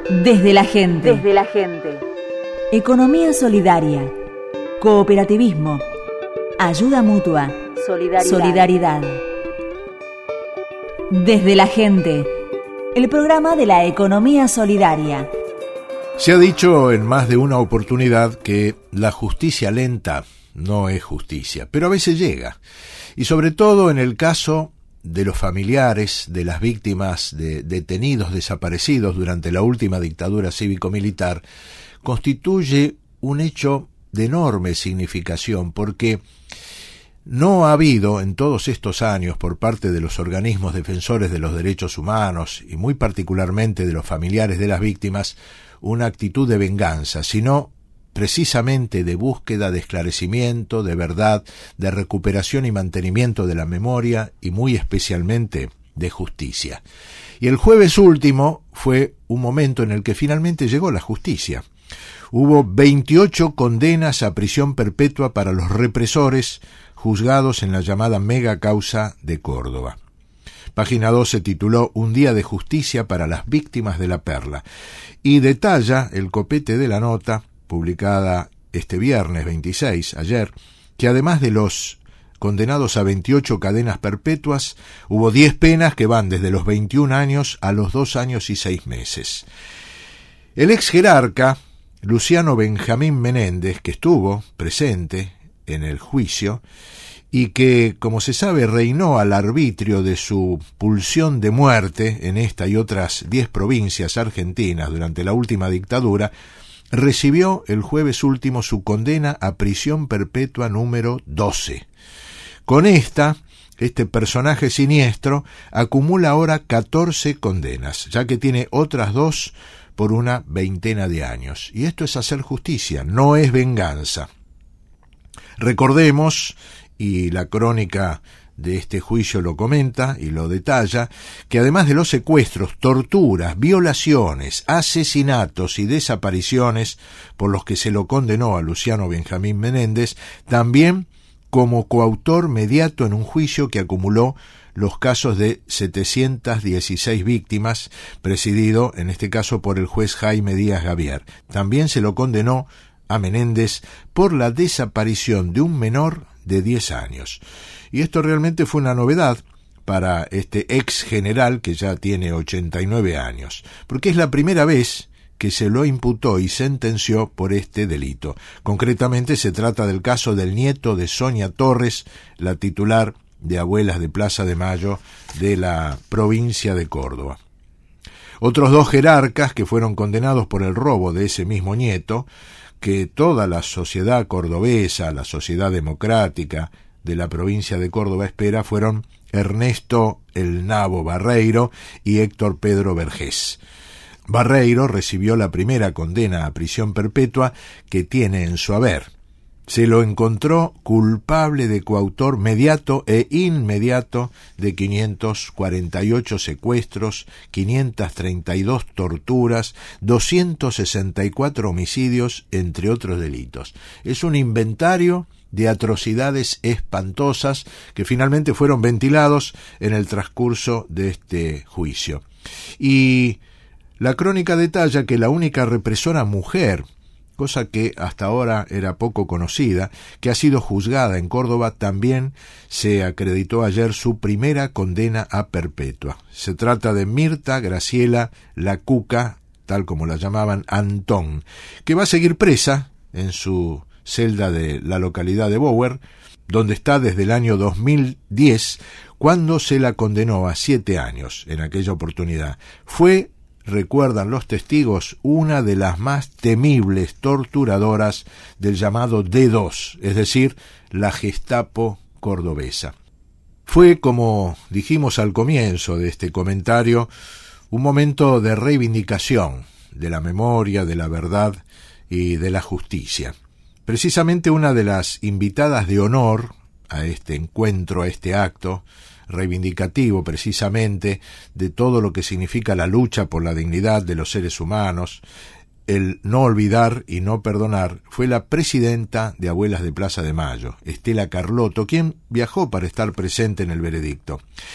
Desde la gente. Desde la gente. Economía solidaria. Cooperativismo. Ayuda mutua. Solidaridad. Desde la gente. El programa de la economía solidaria. Se ha dicho en más de una oportunidad que la justicia lenta no es justicia, pero a veces llega. Y sobre todo en el caso de los familiares de las víctimas de detenidos desaparecidos durante la última dictadura cívico-militar, constituye un hecho de enorme significación, porque no ha habido en todos estos años por parte de los organismos defensores de los derechos humanos y muy particularmente de los familiares de las víctimas una actitud de venganza, sino precisamente de búsqueda de esclarecimiento, de verdad, de recuperación y mantenimiento de la memoria y muy especialmente de justicia. Y el jueves último fue un momento en el que finalmente llegó la justicia. Hubo 28 condenas a prisión perpetua para los represores juzgados en la llamada mega causa de Córdoba. Página 2 se tituló Un día de justicia para las víctimas de la Perla y detalla el copete de la nota publicada este viernes 26, ayer, que además de los condenados a 28 cadenas perpetuas, hubo 10 penas que van desde los 21 años a los 2 años y 6 meses. El ex jerarca Luciano Benjamín Menéndez, que estuvo presente en el juicio y que, como se sabe, reinó al arbitrio de su pulsión de muerte en esta y otras 10 provincias argentinas durante la última dictadura, recibió el jueves último su condena a prisión perpetua número 12. Con este personaje siniestro acumula ahora 14 condenas, ya que tiene otras 2 por una veintena de años. Y esto es hacer justicia, no es venganza. Recordemos, y la crónica de este juicio lo comenta y lo detalla, que además de los secuestros, torturas, violaciones, asesinatos y desapariciones por los que se lo condenó a Luciano Benjamín Menéndez, también como coautor mediato en un juicio que acumuló los casos de 716 víctimas, presidido en este caso por el juez Jaime Díaz Gavier. También se lo condenó a Menéndez por la desaparición de un menor de 10 años. Y esto realmente fue una novedad para este ex general que ya tiene 89 años, porque es la primera vez que se lo imputó y sentenció por este delito. Concretamente se trata del caso del nieto de Sonia Torres, la titular de Abuelas de Plaza de Mayo de la provincia de Córdoba. Otros 2 jerarcas que fueron condenados por el robo de ese mismo nieto, que toda la sociedad cordobesa, la sociedad democrática de la provincia de Córdoba espera, fueron Ernesto El Nabo Barreiro y Héctor Pedro Vergés. Barreiro recibió la primera condena a prisión perpetua que tiene en su haber. Se lo encontró culpable de coautor mediato e inmediato de 548 secuestros, 532 torturas, 264 homicidios, entre otros delitos. Es un inventario de atrocidades espantosas que finalmente fueron ventilados en el transcurso de este juicio. Y la crónica detalla que la única represora mujer, cosa que hasta ahora era poco conocida, que ha sido juzgada en Córdoba, también se acreditó ayer su primera condena a perpetua. Se trata de Mirta Graciela La Cuca, tal como la llamaban, Antón, que va a seguir presa en su celda de la localidad de Bower, donde está desde el año 2010, cuando se la condenó a 7 años en aquella oportunidad. Fue, recuerdan los testigos, una de las más temibles torturadoras del llamado D2, es decir, la Gestapo cordobesa. Fue, como dijimos al comienzo de este comentario, un momento de reivindicación de la memoria, de la verdad y de la justicia. Precisamente una de las invitadas de honor a este encuentro, a este acto reivindicativo precisamente de todo lo que significa la lucha por la dignidad de los seres humanos, el no olvidar y no perdonar, fue la presidenta de Abuelas de Plaza de Mayo, Estela Carlotto, quien viajó para estar presente en el veredicto.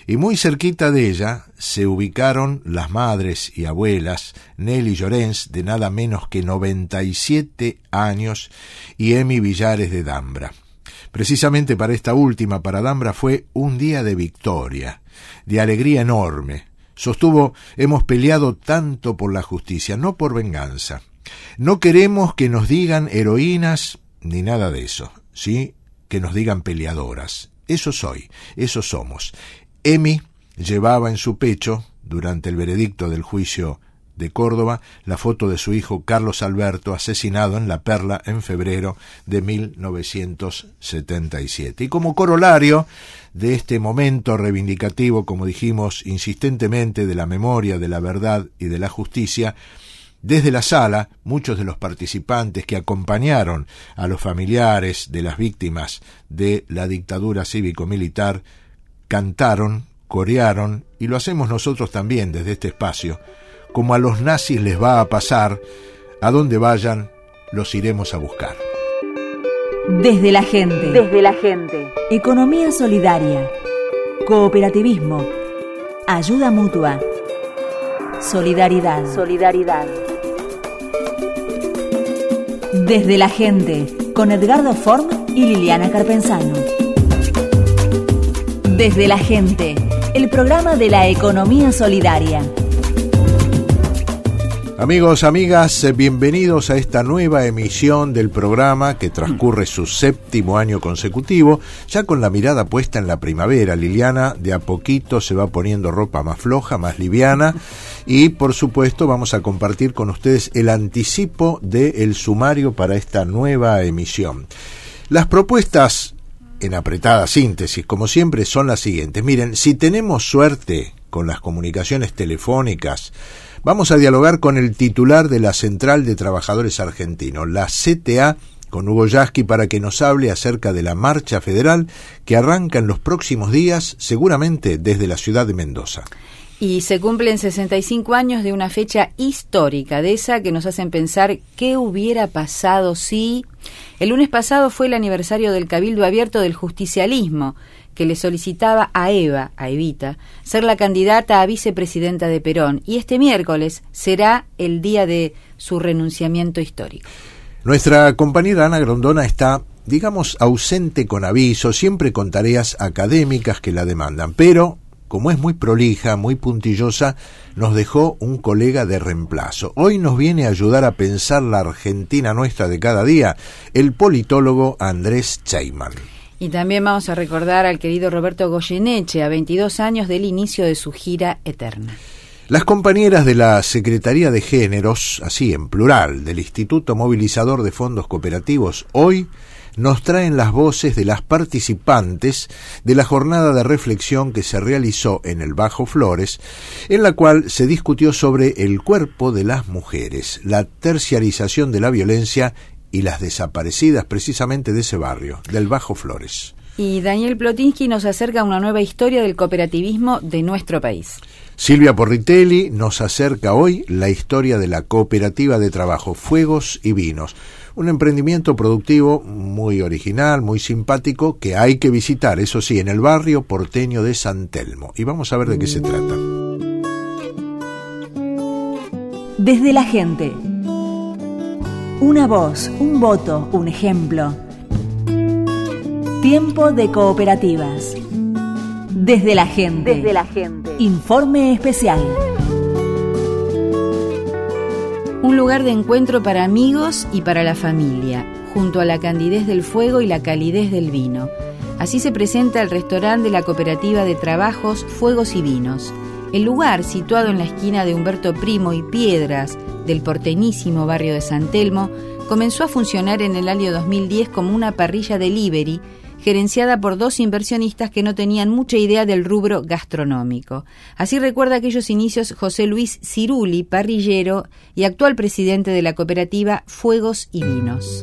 y muy cerquita de ella se ubicaron las madres y abuelas Nelly Llorens, de nada menos que 97 años, y Emi Villares de Dambra. Precisamente para esta última, para Dambra, fue un día de victoria, de alegría enorme. Sostuvo: hemos peleado tanto por la justicia, no por venganza. No queremos que nos digan heroínas ni nada de eso, ¿sí? Que nos digan peleadoras. Eso soy, eso somos. Emi llevaba en su pecho, durante el veredicto del juicio de Córdoba, la foto de su hijo Carlos Alberto, asesinado en La Perla en febrero de 1977. Y como corolario de este momento reivindicativo, como dijimos insistentemente, de la memoria, de la verdad y de la justicia, desde la sala, muchos de los participantes que acompañaron a los familiares de las víctimas de la dictadura cívico-militar cantaron, corearon, y lo hacemos nosotros también desde este espacio. Como a los nazis les va a pasar, a donde vayan, los iremos a buscar. Desde la gente. Desde la gente. Economía solidaria. Cooperativismo. Ayuda mutua. Solidaridad. Solidaridad. Desde la gente, con Edgardo Form y Liliana Carpenzano. Desde la gente, el programa de la economía solidaria. Amigos, amigas, bienvenidos a esta nueva emisión del programa que transcurre su 7º año consecutivo, ya con la mirada puesta en la primavera. Liliana de a poquito se va poniendo ropa más floja, más liviana, y por supuesto vamos a compartir con ustedes el anticipo del sumario para esta nueva emisión. Las propuestas, en apretada síntesis, como siempre, son las siguientes. Miren, si tenemos suerte con las comunicaciones telefónicas, vamos a dialogar con el titular de la Central de Trabajadores Argentinos, la CTA, con Hugo Yasky, para que nos hable acerca de la marcha federal que arranca en los próximos días, seguramente desde la ciudad de Mendoza. Y se cumplen 65 años de una fecha histórica, de esa que nos hacen pensar qué hubiera pasado si... El lunes pasado fue el aniversario del Cabildo Abierto del Justicialismo, que le solicitaba a Evita, ser la candidata a vicepresidenta de Perón, y este miércoles será el día de su renunciamiento histórico. Nuestra compañera Ana Grondona está, digamos, ausente con aviso, siempre con tareas académicas que la demandan, pero como es muy prolija, muy puntillosa, nos dejó un colega de reemplazo. Hoy nos viene a ayudar a pensar la Argentina nuestra de cada día, el politólogo Andrés Cheyman. Y también vamos a recordar al querido Roberto Goyeneche, a 22 años del inicio de su gira eterna. Las compañeras de la Secretaría de Géneros, así en plural, del Instituto Movilizador de Fondos Cooperativos, hoy nos traen las voces de las participantes de la jornada de reflexión que se realizó en el Bajo Flores, en la cual se discutió sobre el cuerpo de las mujeres, la terciarización de la violencia y las desaparecidas precisamente de ese barrio, del Bajo Flores. Y Daniel Plotinsky nos acerca a una nueva historia del cooperativismo de nuestro país. Silvia Porritelli nos acerca hoy la historia de la cooperativa de trabajo Fuegos y Vinos, un emprendimiento productivo muy original, muy simpático, que hay que visitar, eso sí, en el barrio porteño de San Telmo. Y vamos a ver de qué se trata. Desde la gente. Una voz, un voto, un ejemplo. Tiempo de cooperativas. Desde la gente. Desde la gente. Informe especial. Un lugar de encuentro para amigos y para la familia, junto a la candidez del fuego y la calidez del vino. Así se presenta el restaurante de la cooperativa de trabajos Fuegos y Vinos. El lugar, situado en la esquina de Humberto Primo y Piedras del porteñísimo barrio de San Telmo, comenzó a funcionar en el año 2010 como una parrilla delivery, gerenciada por dos inversionistas que no tenían mucha idea del rubro gastronómico. Así recuerda aquellos inicios José Luis Ciruli, parrillero y actual presidente de la cooperativa Fuegos y Vinos.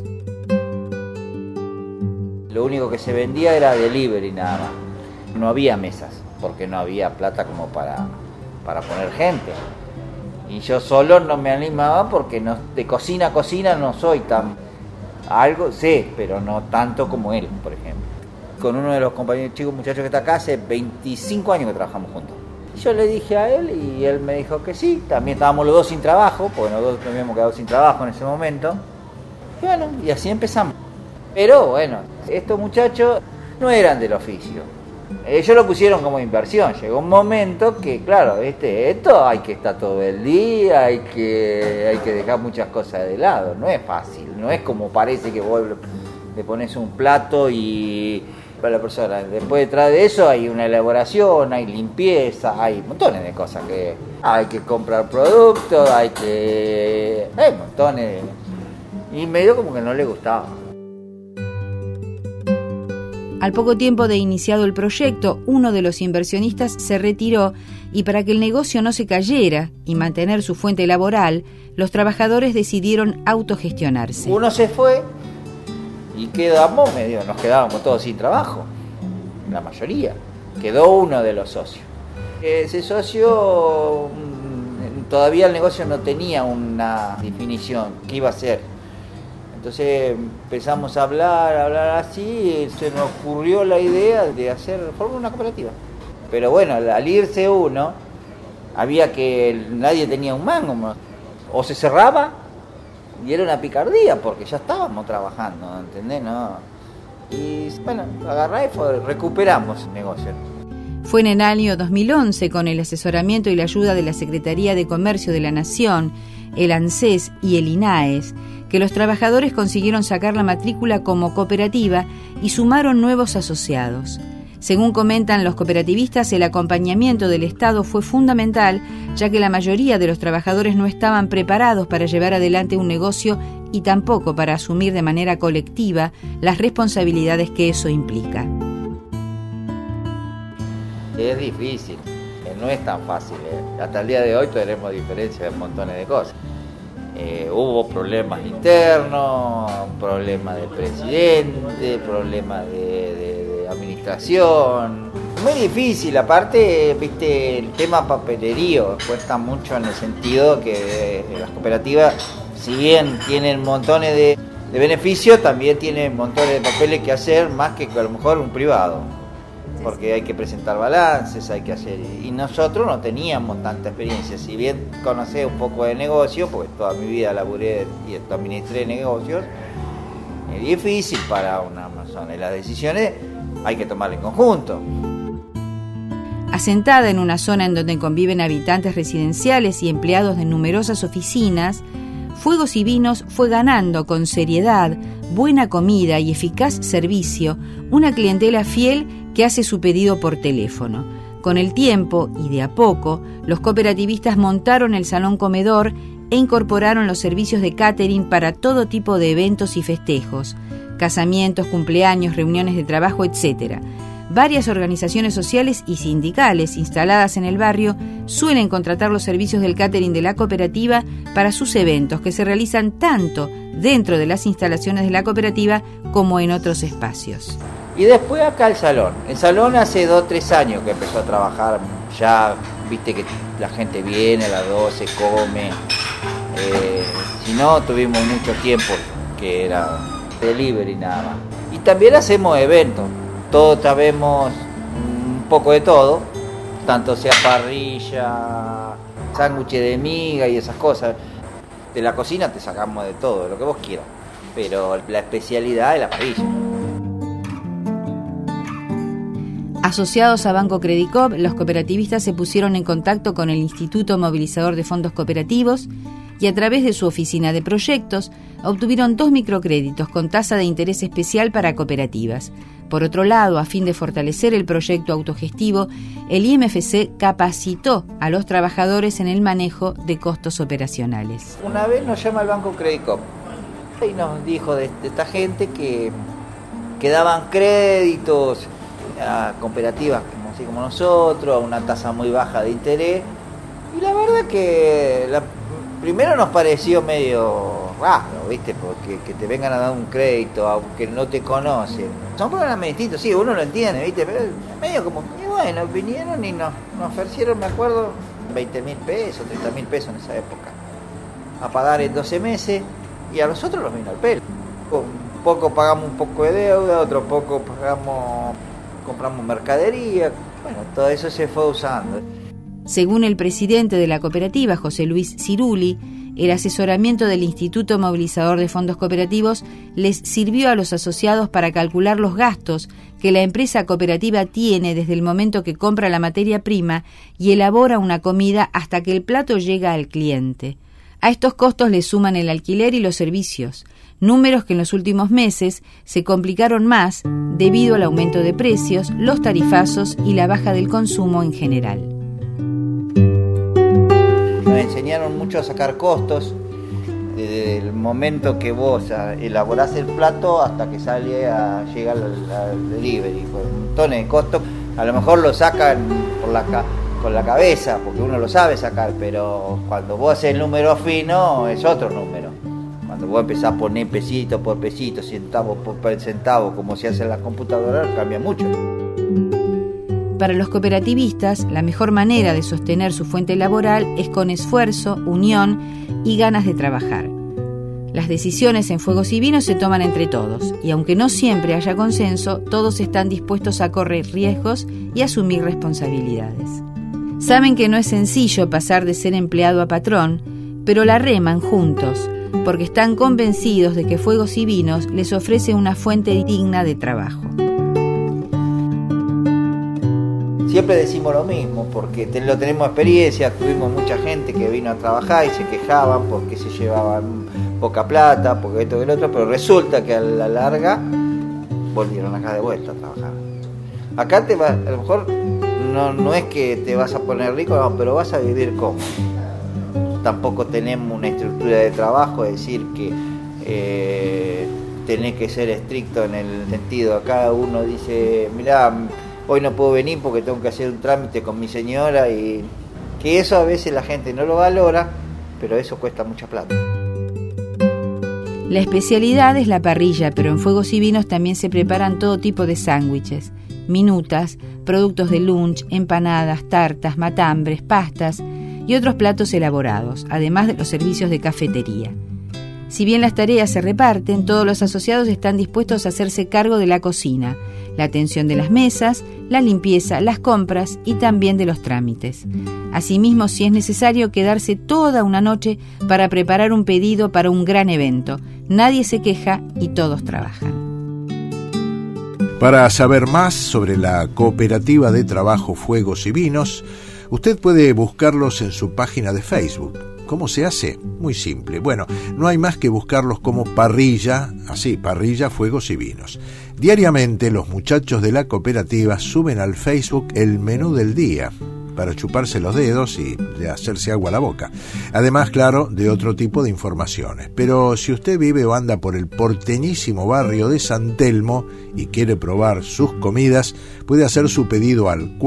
Lo único que se vendía era delivery nada más. No había mesas, porque no había plata como para poner gente. Y yo solo no me animaba porque no, de cocina a cocina no soy tan... Algo sé, pero no tanto como él, por ejemplo. Con uno de los compañeros chicos, muchachos que está acá, hace 25 años que trabajamos juntos. Yo le dije a él y él me dijo que sí. También estábamos los dos sin trabajo, porque nosotros nos habíamos quedado sin trabajo en ese momento. Y bueno, y así empezamos. Pero bueno, estos muchachos no eran del oficio. Ellos lo pusieron como inversión. Llegó un momento que, claro, esto hay que estar todo el día, hay que dejar muchas cosas de lado. No es fácil, no es como parece que vos le pones un plato y para la persona. Después detrás de eso hay una elaboración, hay limpieza, hay montones de cosas que hay que comprar productos, hay montones. Y medio como que no le gustaba. Al poco tiempo de iniciado el proyecto, uno de los inversionistas se retiró y para que el negocio no se cayera y mantener su fuente laboral, los trabajadores decidieron autogestionarse. Uno se fue y nos quedábamos todos sin trabajo, la mayoría. Quedó uno de los socios. Ese socio, todavía el negocio no tenía una definición, qué iba a hacer. Entonces empezamos a hablar así, y se nos ocurrió la idea de formar una cooperativa. Pero bueno, al irse uno, nadie tenía un mango, o se cerraba, y era una picardía, porque ya estábamos trabajando, ¿entendés? ¿No? Y bueno, agarré y recuperamos el negocio. Fue en el año 2011, con el asesoramiento y la ayuda de la Secretaría de Comercio de la Nación, el ANSES y el INAES, que los trabajadores consiguieron sacar la matrícula como cooperativa y sumaron nuevos asociados. Según comentan los cooperativistas, el acompañamiento del Estado fue fundamental, ya que la mayoría de los trabajadores no estaban preparados para llevar adelante un negocio y tampoco para asumir de manera colectiva las responsabilidades que eso implica. Es difícil, no es tan fácil. Hasta el día de hoy tenemos diferencias en montones de cosas. Hubo problemas internos, problemas del presidente, problemas de administración. Muy difícil, aparte, viste, el tema papelerío cuesta mucho en el sentido que las cooperativas, si bien tienen montones de beneficios, también tienen montones de papeles que hacer, más que a lo mejor un privado. Porque hay que presentar balances, hay que hacer... Y nosotros no teníamos tanta experiencia. Si bien conocé un poco de negocio, porque toda mi vida laburé y administré negocios, es difícil para una persona. Y las decisiones hay que tomarlas en conjunto. Asentada en una zona en donde conviven habitantes residenciales y empleados de numerosas oficinas, Fuegos y Vinos fue ganando con seriedad, buena comida y eficaz servicio una clientela fiel que hace su pedido por teléfono. Con el tiempo y de a poco, los cooperativistas montaron el salón comedor e incorporaron los servicios de catering para todo tipo de eventos y festejos, casamientos, cumpleaños, reuniones de trabajo, etc. Varias organizaciones sociales y sindicales instaladas en el barrio suelen contratar los servicios del catering de la cooperativa para sus eventos, que se realizan tanto dentro de las instalaciones de la cooperativa como en otros espacios. Y después acá el salón. El salón hace 2 o 3 años que empezó a trabajar. Ya viste que la gente viene a las 12, come. Si no, tuvimos mucho tiempo que era delivery nada más. Y también hacemos eventos. Todos sabemos un poco de todo. Tanto sea parrilla, sándwiches de miga y esas cosas. De la cocina te sacamos de todo, de lo que vos quieras. Pero la especialidad es la parrilla. Asociados a Banco Credicop, los cooperativistas se pusieron en contacto con el Instituto Movilizador de Fondos Cooperativos y a través de su oficina de proyectos obtuvieron 2 microcréditos con tasa de interés especial para cooperativas. Por otro lado, a fin de fortalecer el proyecto autogestivo, el IMFC capacitó a los trabajadores en el manejo de costos operacionales. Una vez nos llama el Banco Credicop y nos dijo de esta gente que daban créditos a cooperativas así como nosotros, a una tasa muy baja de interés, y la verdad que primero nos pareció medio raro, ¿viste? Porque que te vengan a dar un crédito aunque no te conocen. Son programas distintos, sí, uno lo entiende, ¿viste? Pero medio como, y bueno, vinieron y nos ofrecieron, me acuerdo, 20.000 pesos, 30.000 pesos en esa época, a pagar en 12 meses, y a nosotros nos vino al pelo. poco pagamos un poco de deuda, otro poco compramos mercadería, bueno, todo eso se fue usando. Según el presidente de la cooperativa, José Luis Ciruli, el asesoramiento del Instituto Movilizador de Fondos Cooperativos les sirvió a los asociados para calcular los gastos que la empresa cooperativa tiene desde el momento que compra la materia prima y elabora una comida hasta que el plato llega al cliente. A estos costos le suman el alquiler y los servicios, números que en los últimos meses se complicaron más debido al aumento de precios, los tarifazos y la baja del consumo en general. Nos enseñaron mucho a sacar costos desde el momento que vos elaborás el plato hasta que llega al delivery, con montones de costos. A lo mejor lo sacan por la cabeza, porque uno lo sabe sacar, pero cuando vos haces el número fino es otro número. Cuando vos empezás a poner pesito por pesito, centavo por centavo, como se hace en las computadoras, cambia mucho. Para los cooperativistas, la mejor manera de sostener su fuente laboral es con esfuerzo, unión y ganas de trabajar. Las decisiones en Fuegos y Vinos se toman entre todos, y aunque no siempre haya consenso, todos están dispuestos a correr riesgos y asumir responsabilidades. Saben que no es sencillo pasar de ser empleado a patrón, pero la reman juntos, porque están convencidos de que Fuegos y Vinos les ofrece una fuente digna de trabajo. Siempre decimos lo mismo, porque lo tenemos experiencia, tuvimos mucha gente que vino a trabajar y se quejaban porque se llevaban poca plata, porque esto y lo otro, pero resulta que a la larga volvieron acá de vuelta a trabajar. Acá a lo mejor no es que te vas a poner rico, no, pero vas a vivir cómodo. Tampoco tenemos una estructura de trabajo, es decir, que tenés que ser estricto en el sentido, acá uno dice, mirá, hoy no puedo venir porque tengo que hacer un trámite con mi señora, y que eso a veces la gente no lo valora, pero eso cuesta mucha plata. La especialidad es la parrilla, pero en Fuegos y Vinos también se preparan todo tipo de sándwiches, minutas, productos de lunch, empanadas, tartas, matambres, pastas y otros platos elaborados, además de los servicios de cafetería. Si bien las tareas se reparten, todos los asociados están dispuestos a hacerse cargo de la cocina, la atención de las mesas, la limpieza, las compras y también de los trámites. Asimismo, si es necesario, quedarse toda una noche para preparar un pedido para un gran evento. Nadie se queja y todos trabajan. Para saber más sobre la Cooperativa de Trabajo Fuegos y Vinos, usted puede buscarlos en su página de Facebook. ¿Cómo se hace? Muy simple. Bueno, no hay más que buscarlos como Parrilla, así, Parrilla, Fuegos y Vinos. Diariamente los muchachos de la cooperativa suben al Facebook el menú del día para chuparse los dedos y de hacerse agua a la boca. Además, claro, de otro tipo de informaciones. Pero si usted vive o anda por el porteñísimo barrio de San Telmo y quiere probar sus comidas, puede hacer su pedido al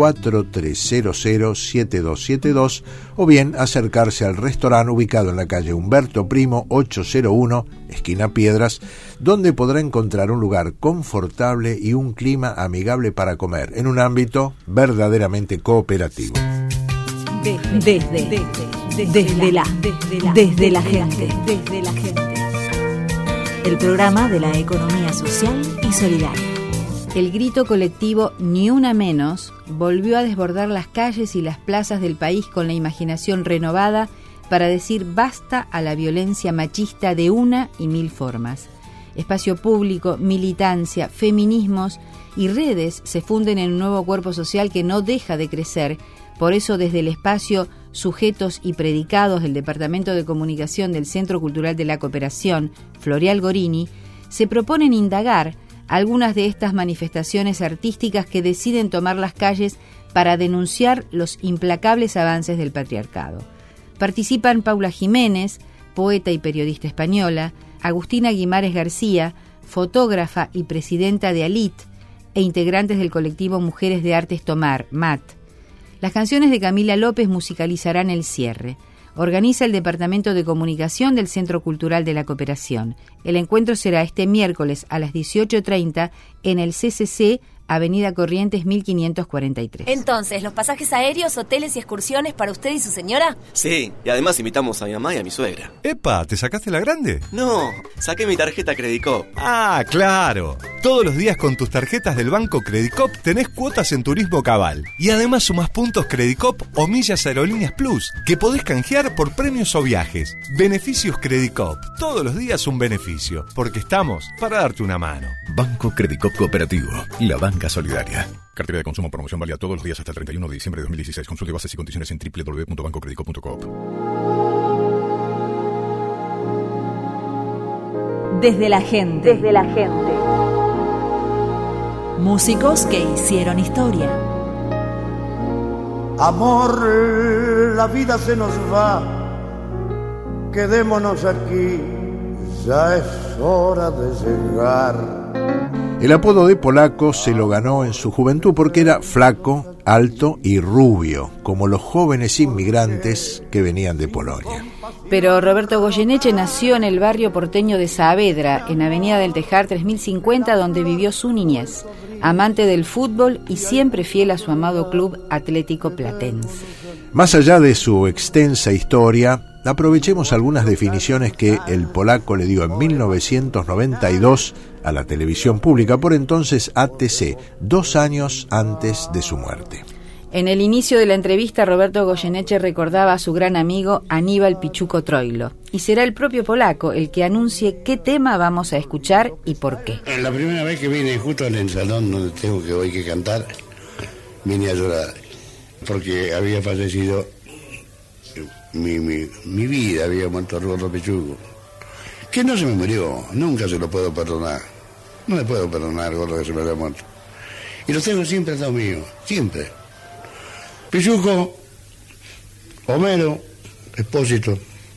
4300-7272 o bien acercarse al restaurante ubicado en la calle Humberto Primo 801, esquina Piedras, donde podrá encontrar un lugar confortable y un clima amigable para comer, en un ámbito verdaderamente cooperativo. Desde la gente. El programa de la economía social y solidaria. El grito colectivo Ni una menos volvió a desbordar las calles y las plazas del país con la imaginación renovada para decir basta a la violencia machista de una y mil formas. Espacio público, militancia, feminismos y redes se funden en un nuevo cuerpo social que no deja de crecer. Por eso, desde el espacio Sujetos y Predicados del Departamento de Comunicación del Centro Cultural de la Cooperación, Floreal Gorini, se proponen indagar algunas de estas manifestaciones artísticas que deciden tomar las calles para denunciar los implacables avances del patriarcado. Participan Paula Jiménez, poeta y periodista española, Agustina Guimares García, fotógrafa y presidenta de ALIT, e integrantes del colectivo Mujeres de Artes Tomar, MAT. Las canciones de Camila López musicalizarán el cierre. Organiza el Departamento de Comunicación del Centro Cultural de la Cooperación. El encuentro será este miércoles a las 18:30 en el CCC Avenida Corrientes 1543. Entonces, ¿los pasajes aéreos, hoteles y excursiones para usted y su señora? Sí, y además invitamos a mi mamá y a mi suegra. ¡Epa! ¿Te sacaste la grande? No, saqué mi tarjeta Credicop. ¡Ah, claro! Todos los días con tus tarjetas del banco Credicop tenés cuotas en Turismo Cabal. Y además sumás puntos Credicop o millas Aerolíneas Plus, que podés canjear por premios o viajes. Beneficios Credicop. Todos los días un beneficio, porque estamos para darte una mano. Banco Credicop Cooperativo, la banca solidaria. Cartera de consumo, promoción válida todos los días hasta el 31 de diciembre de 2016. Consulte bases y condiciones en www.bancocredicop.coop. Desde la gente. Desde la gente. Músicos que hicieron historia. Amor, la vida se nos va. Quedémonos aquí. Ya es hora de llegar. El apodo de polaco se lo ganó en su juventud porque era flaco, alto y rubio, como los jóvenes inmigrantes que venían de Polonia. Pero Roberto Goyeneche nació en el barrio porteño de Saavedra, en Avenida del Tejar 3050, donde vivió su niñez. Amante del fútbol y siempre fiel a su amado club Atlético Platense. Más allá de su extensa historia, aprovechemos algunas definiciones que el polaco le dio en 1992 a la televisión pública, por entonces ATC, 2 años antes de su muerte. En el inicio de la entrevista, Roberto Goyeneche recordaba a su gran amigo Aníbal Pichuco Troilo. Y será el propio polaco el que anuncie qué tema vamos a escuchar y por qué. La primera vez que vine justo en el salón donde tengo que hoy que cantar, vine a llorar, porque había fallecido mi vida, había muerto Roberto Pichuco. Que no se me murió, nunca se lo puedo perdonar. No le puedo perdonar, Gordo, que se me haya muerto. Y lo tengo siempre al lado mío, siempre. Pichuco, Homero, Espósito,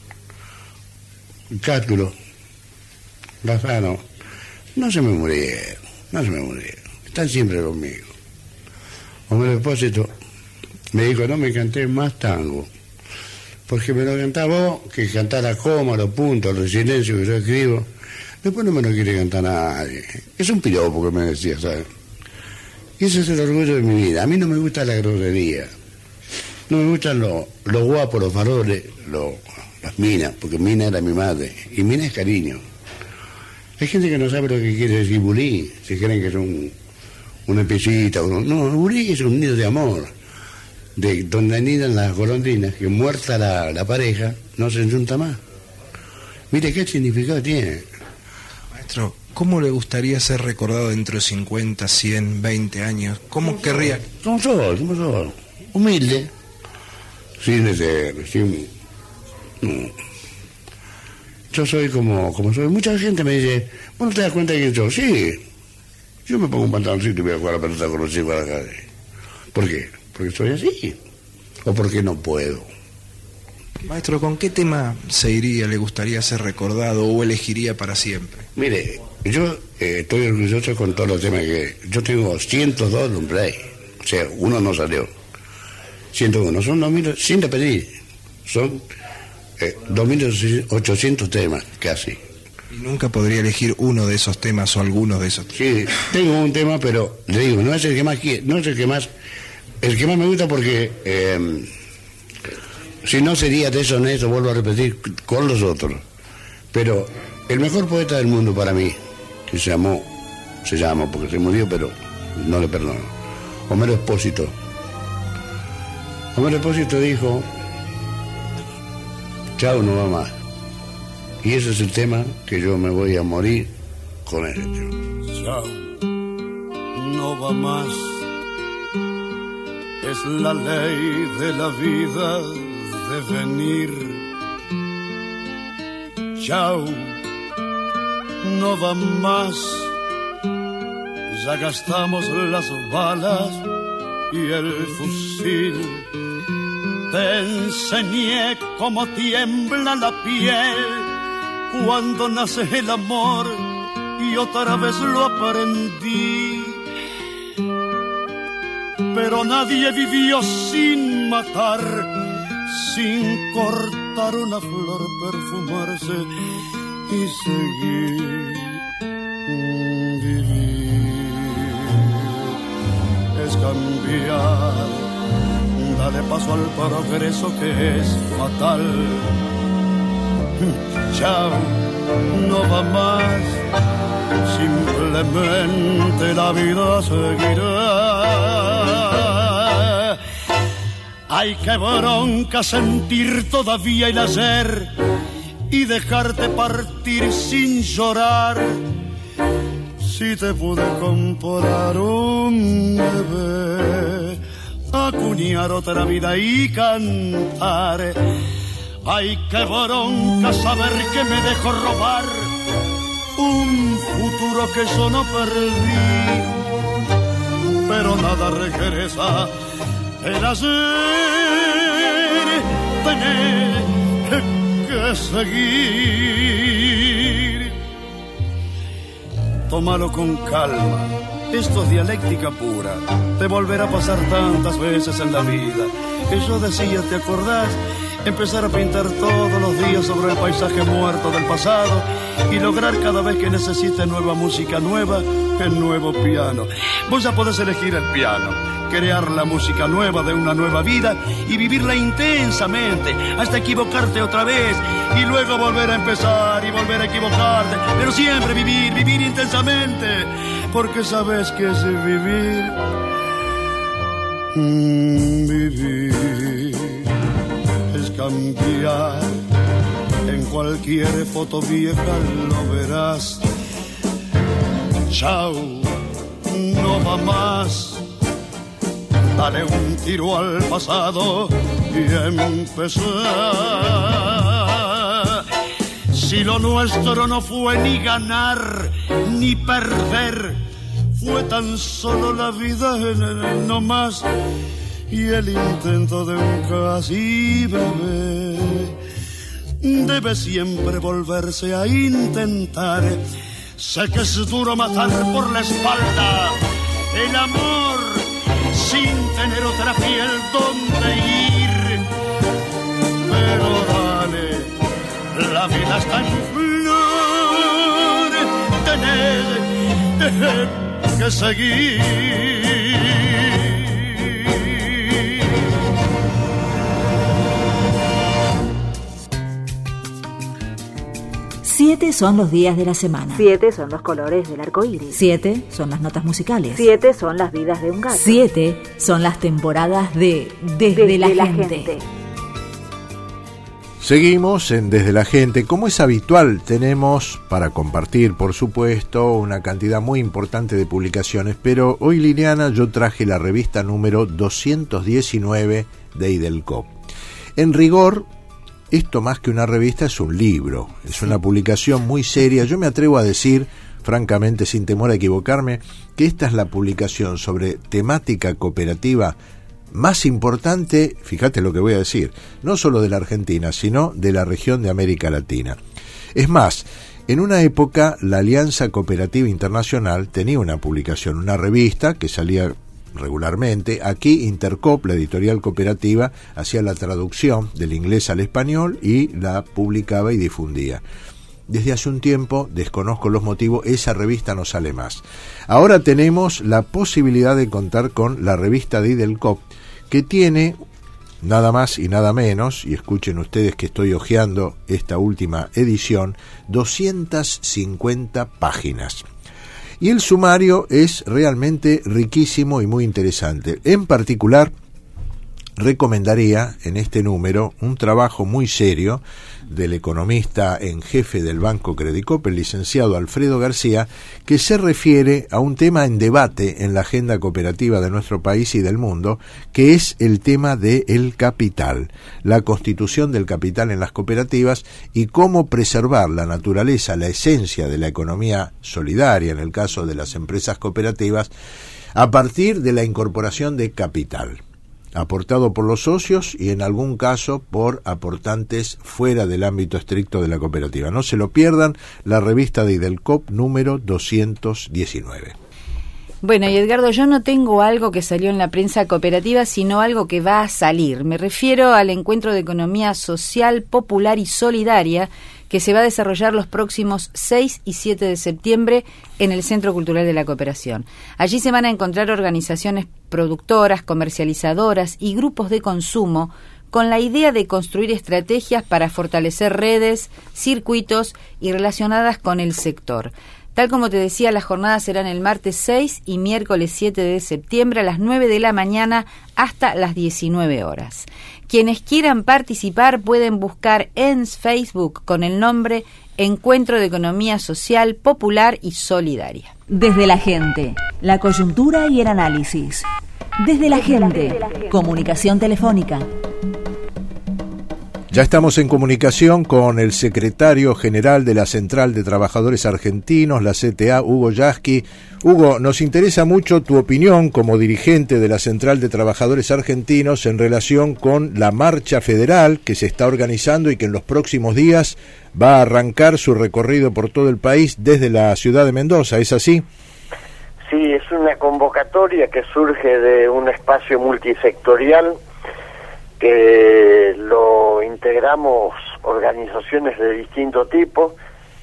Cátulo, Lozano, no se me murieron, están siempre conmigo. Homero Espósito me dijo, no me canté más tango, porque me lo cantaba vos, que cantara coma, los puntos, los silencios que yo escribo, después no me lo quiere cantar nadie. Es un piropo que me decía, ¿sabes? Y ese es el orgullo de mi vida. A mí no me gusta la grosería. No me gustan los guapos, los faroles, las minas, porque mina era mi madre, y mina es cariño. Hay gente que no sabe lo que quiere decir bulí, si creen que es una piecita. No, bulí es un nido de amor, de donde anidan las golondrinas, que muerta la pareja, no se enjunta más. Mire qué significado tiene. Maestro, ¿cómo le gustaría ser recordado dentro de 50, 100, 20 años? ¿Cómo querría? Como soy, humilde. Sin no. Yo soy como soy. Mucha gente me dice, ¿vos no te das cuenta de quién soy? Sí. Yo me pongo un pantaloncito y voy a jugar a la pelota con los chicos a la calle. ¿Por qué? Porque soy así. ¿O porque no puedo? Maestro, ¿con qué tema se iría, le gustaría ser recordado o elegiría para siempre? Mire, yo estoy orgulloso con todos los temas que... Yo tengo 102 long play. O sea, uno no salió. 101, son 2.000, sin repetir, son 2.800 temas, casi. ¿Y nunca podría elegir uno de esos temas o algunos de esos temas? Sí, tengo un tema, pero le digo, no es el que más quiero, no es el que más me gusta porque si no sería deshonesto, vuelvo a repetir, con los otros. Pero el mejor poeta del mundo para mí, que se llamó porque se murió, pero no le perdono, Homero Espósito. Homero Espósito dijo, chao, no va más. Y ese es el tema que yo me voy a morir con él. Chao, no va más. Es la ley de la vida de venir. Chao, no va más. Ya gastamos las balas y el fusil. Te enseñé cómo tiembla la piel cuando nace el amor y otra vez lo aprendí. Pero nadie vivió sin matar, sin cortar una flor, perfumarse y seguir vivir. cambiar. Dale paso al progreso que es fatal. Chao, no va más. Simplemente la vida seguirá. Ay, qué bronca sentir todavía el ayer y dejarte partir sin llorar. Si te pude comprar un bebé, acuñar otra vida y cantar. Ay, qué bronca saber que me dejó robar un futuro que yo no perdí. Pero nada regresa, el ayer tener que seguir. Tómalo con calma, esto es dialéctica pura. Te volverá a pasar tantas veces en la vida. Que yo decía, ¿te acordás? Empezar a pintar todos los días sobre el paisaje muerto del pasado y lograr cada vez que necesites nueva música nueva, el nuevo piano. Vos ya podés elegir el piano, crear la música nueva de una nueva vida y vivirla intensamente hasta equivocarte otra vez y luego volver a empezar y volver a equivocarte, pero siempre vivir, vivir intensamente, porque sabes que es vivir. Vivir es cambiar. En cualquier foto vieja lo verás. Chao, no va más. Dale un tiro al pasado y empezar. Si lo nuestro no fue ni ganar ni perder, fue tan solo la vida no más y el intento de un casi bebé. Debe siempre volverse a intentar. Sé que es duro matar por la espalda el amor sin tener otra piel donde ir, pero dale, la vida está en flor, tener que seguir. 7 son los días de la semana. 7 son los colores del arco iris. 7 son las notas musicales. 7 son las vidas de un gato. 7 son las temporadas de Desde la gente. Seguimos en Desde la Gente. Como es habitual, tenemos para compartir, por supuesto, una cantidad muy importante de publicaciones, pero hoy, Liliana, yo traje la revista número 219 de IDELCOP. En rigor, esto más que una revista es un libro, es una publicación muy seria. Yo me atrevo a decir, francamente, sin temor a equivocarme, que esta es la publicación sobre temática cooperativa más importante, fíjate lo que voy a decir, no solo de la Argentina, sino de la región de América Latina. Es más, en una época la Alianza Cooperativa Internacional tenía una publicación, una revista que salía regularmente. Aquí Intercop, la editorial cooperativa, hacía la traducción del inglés al español y la publicaba y difundía. Desde hace un tiempo, desconozco los motivos, esa revista no sale más. Ahora tenemos la posibilidad de contar con la revista de IDELCOP, que tiene nada más y nada menos, y escuchen ustedes que estoy hojeando esta última edición, 250 páginas. Y el sumario es realmente riquísimo y muy interesante. En particular, recomendaría en este número un trabajo muy serio del economista en jefe del Banco Credicop, el licenciado Alfredo García, que se refiere a un tema en debate en la agenda cooperativa de nuestro país y del mundo, que es el tema del capital, la constitución del capital en las cooperativas y cómo preservar la naturaleza, la esencia de la economía solidaria, en el caso de las empresas cooperativas, a partir de la incorporación de capital aportado por los socios y en algún caso por aportantes fuera del ámbito estricto de la cooperativa. No se lo pierdan, la revista de IDELCOP número 219. Bueno, y Edgardo, yo no tengo algo que salió en la prensa cooperativa, sino algo que va a salir. Me refiero al encuentro de economía social, popular y solidaria que se va a desarrollar los próximos 6 y 7 de septiembre en el Centro Cultural de la Cooperación. Allí se van a encontrar organizaciones productoras, comercializadoras y grupos de consumo con la idea de construir estrategias para fortalecer redes, circuitos y relacionadas con el sector. Tal como te decía, las jornadas serán el martes 6 y miércoles 7 de septiembre a las 9 de la mañana hasta las 19 horas. Quienes quieran participar pueden buscar en Facebook con el nombre Encuentro de Economía Social, Popular y Solidaria. Desde la gente, la coyuntura y el análisis. Desde la gente, comunicación telefónica. Ya estamos en comunicación con el secretario general de la Central de Trabajadores Argentinos, la CTA, Hugo Yasky. Hugo, nos interesa mucho tu opinión como dirigente de la Central de Trabajadores Argentinos en relación con la marcha federal que se está organizando y que en los próximos días va a arrancar su recorrido por todo el país desde la ciudad de Mendoza, ¿es así? Sí, es una convocatoria que surge de un espacio multisectorial que lo integramos organizaciones de distinto tipo.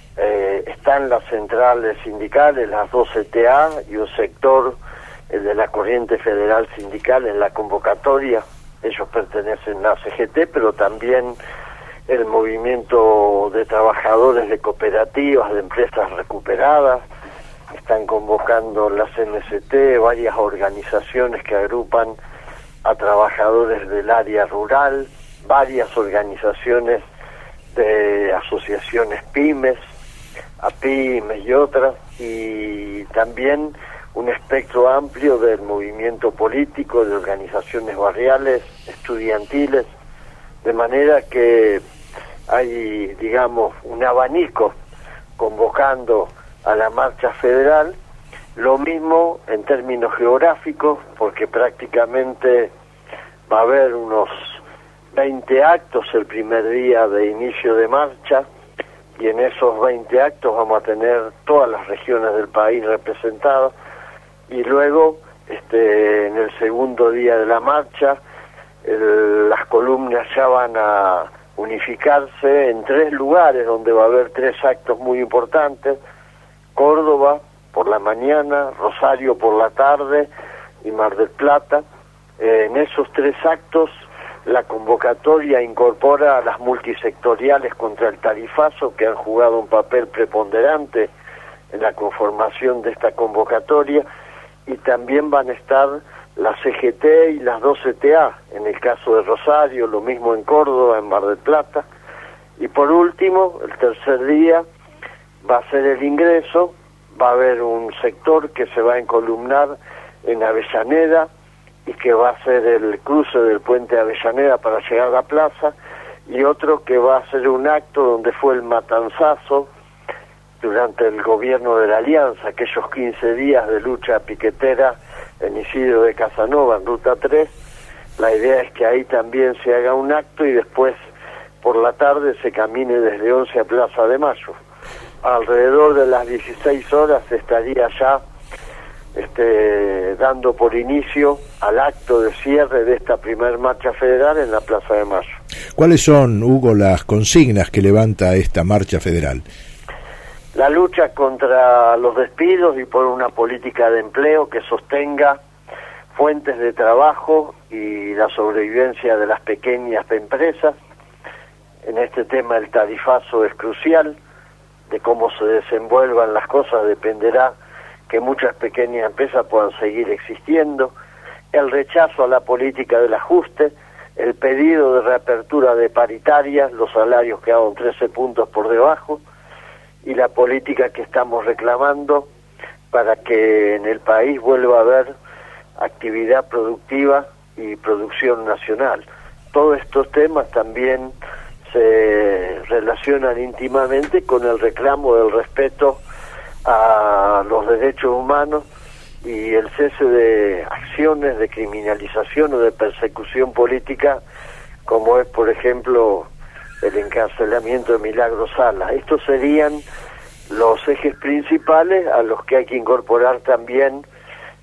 Están las centrales sindicales, las dos CTA y un sector, el de la Corriente Federal Sindical, en la convocatoria. Ellos pertenecen a CGT, pero también el movimiento de trabajadores de cooperativas, de empresas recuperadas. Están convocando las MCT, varias organizaciones que agrupan a trabajadores del área rural, varias organizaciones de asociaciones pymes, APymes y otras, y también un espectro amplio del movimiento político, de organizaciones barriales, estudiantiles, de manera que hay, digamos, un abanico convocando a la marcha federal. Lo mismo en términos geográficos, porque prácticamente va a haber unos 20 actos el primer día de inicio de marcha, y en esos 20 actos vamos a tener todas las regiones del país representadas, y luego en el segundo día de la marcha las columnas ya van a unificarse en 3 lugares donde va a haber 3 actos muy importantes: Córdoba por la mañana, Rosario por la tarde y Mar del Plata. En esos 3 actos la convocatoria incorpora a las multisectoriales contra el tarifazo, que han jugado un papel preponderante en la conformación de esta convocatoria, y también van a estar la CGT y las 2 CTA, en el caso de Rosario, lo mismo en Córdoba, en Mar del Plata. Y por último, el tercer día va a ser el ingreso. Va a haber un sector que se va a encolumnar en Avellaneda y que va a ser el cruce del puente de Avellaneda para llegar a la plaza, y otro que va a ser un acto donde fue el matanzazo durante el gobierno de la Alianza, aquellos 15 días de lucha piquetera en Isidro de Casanova, en Ruta 3. La idea es que ahí también se haga un acto y después por la tarde se camine desde 11 a Plaza de Mayo. Alrededor de las 16 horas estaría ya dando por inicio al acto de cierre de esta primer marcha federal en la Plaza de Mayo. ¿Cuáles son, Hugo, las consignas que levanta esta marcha federal? La lucha contra los despidos y por una política de empleo que sostenga fuentes de trabajo y la sobrevivencia de las pequeñas empresas. En este tema el tarifazo es crucial. De cómo se desenvuelvan las cosas dependerá que muchas pequeñas empresas puedan seguir existiendo. El rechazo a la política del ajuste, el pedido de reapertura de paritarias, los salarios quedaron 13 puntos por debajo, y la política que estamos reclamando para que en el país vuelva a haber actividad productiva y producción nacional. Todos estos temas también se relacionan íntimamente con el reclamo del respeto a los derechos humanos y el cese de acciones de criminalización o de persecución política, como es, por ejemplo, el encarcelamiento de Milagro Sala. Estos serían los ejes principales a los que hay que incorporar también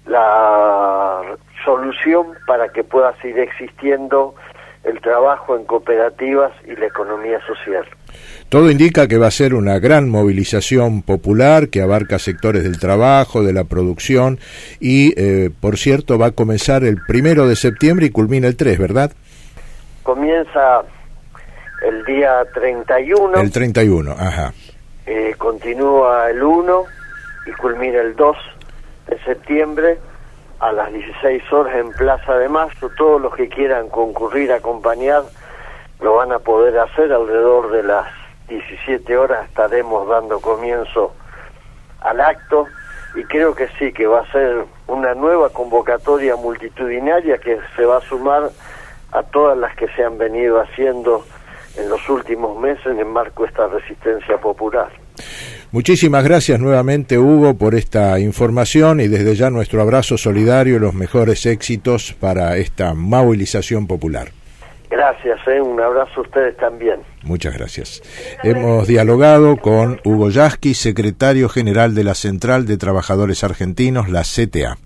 la solución para que pueda seguir existiendo el trabajo en cooperativas y la economía social. Todo indica que va a ser una gran movilización popular que abarca sectores del trabajo, de la producción y, por cierto, va a comenzar el 1 de septiembre y culmina el 3, ¿verdad? Comienza el día 31. El 31, ajá. Continúa el 1 y culmina el 2 de septiembre a las 16 horas en Plaza de Mayo. Todos los que quieran concurrir a acompañar lo van a poder hacer. Alrededor de las 17 horas estaremos dando comienzo al acto y creo que sí, que va a ser una nueva convocatoria multitudinaria que se va a sumar a todas las que se han venido haciendo en los últimos meses en el marco de esta resistencia popular. Muchísimas gracias nuevamente, Hugo, por esta información y desde ya nuestro abrazo solidario y los mejores éxitos para esta movilización popular. Gracias, un abrazo a ustedes también. Muchas gracias. Hemos dialogado con Hugo Yasky, secretario general de la Central de Trabajadores Argentinos, la CTA.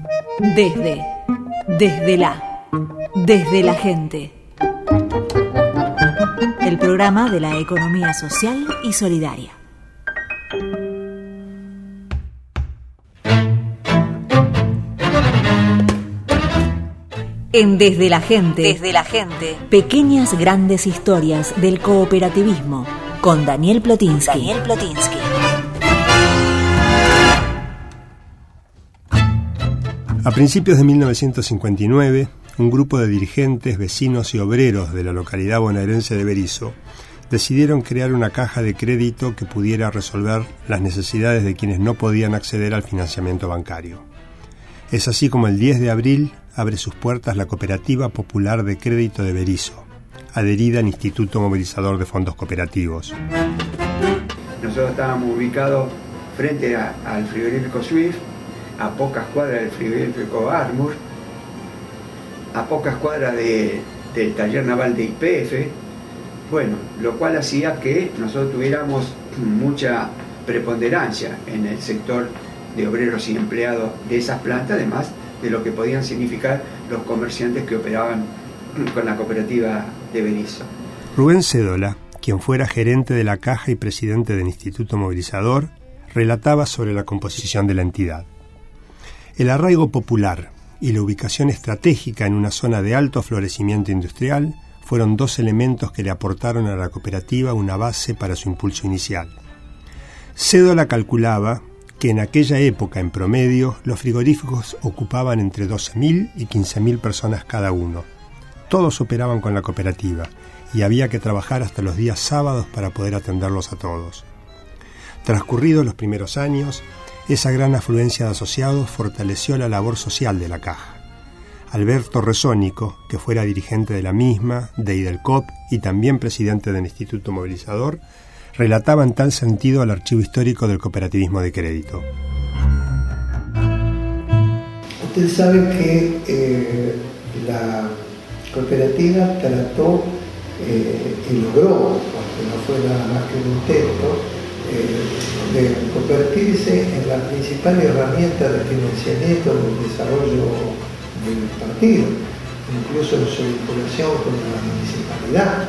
Desde la gente. El programa de la economía social y solidaria. En Desde la Gente, pequeñas grandes historias del cooperativismo, con Daniel Plottinsky. A principios de 1959, un grupo de dirigentes, vecinos y obreros de la localidad bonaerense de Berisso decidieron crear una caja de crédito que pudiera resolver las necesidades de quienes no podían acceder al financiamiento bancario. Es así como el 10 de abril abre sus puertas la Cooperativa Popular de Crédito de Berisso, adherida al Instituto Movilizador de Fondos Cooperativos. Nosotros estábamos ubicados frente al frigorífico Swift, a pocas cuadras del frigorífico Armour, a pocas cuadras del taller naval de YPF, bueno, lo cual hacía que nosotros tuviéramos mucha preponderancia en el sector de obreros y empleados de esas plantas, además de lo que podían significar los comerciantes que operaban con la cooperativa de Berisso. Rubén Cédola, quien fuera gerente de la caja y presidente del Instituto Movilizador, relataba sobre la composición de la entidad. El arraigo popular y la ubicación estratégica en una zona de alto florecimiento industrial fueron dos elementos que le aportaron a la cooperativa una base para su impulso inicial. Cédola calculaba que en aquella época, en promedio, los frigoríficos ocupaban entre 12.000 y 15.000 personas cada uno. Todos operaban con la cooperativa y había que trabajar hasta los días sábados para poder atenderlos a todos. Transcurridos los primeros años, esa gran afluencia de asociados fortaleció la labor social de la caja. Alberto Resónico, que fuera dirigente de la misma, de IDELCOP y también presidente del Instituto Movilizador, relataba en tal sentido al archivo histórico del cooperativismo de crédito. Usted sabe que la cooperativa trató y logró, aunque no fue nada más que un intento, de convertirse en la principal herramienta de financiamiento del desarrollo del partido, incluso en su vinculación con la municipalidad.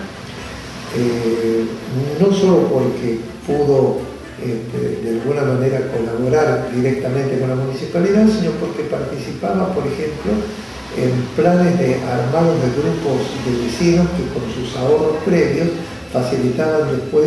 No solo porque pudo de alguna manera colaborar directamente con la municipalidad, sino porque participaba, por ejemplo, en planes de armados de grupos de vecinos que con sus ahorros previos facilitaban después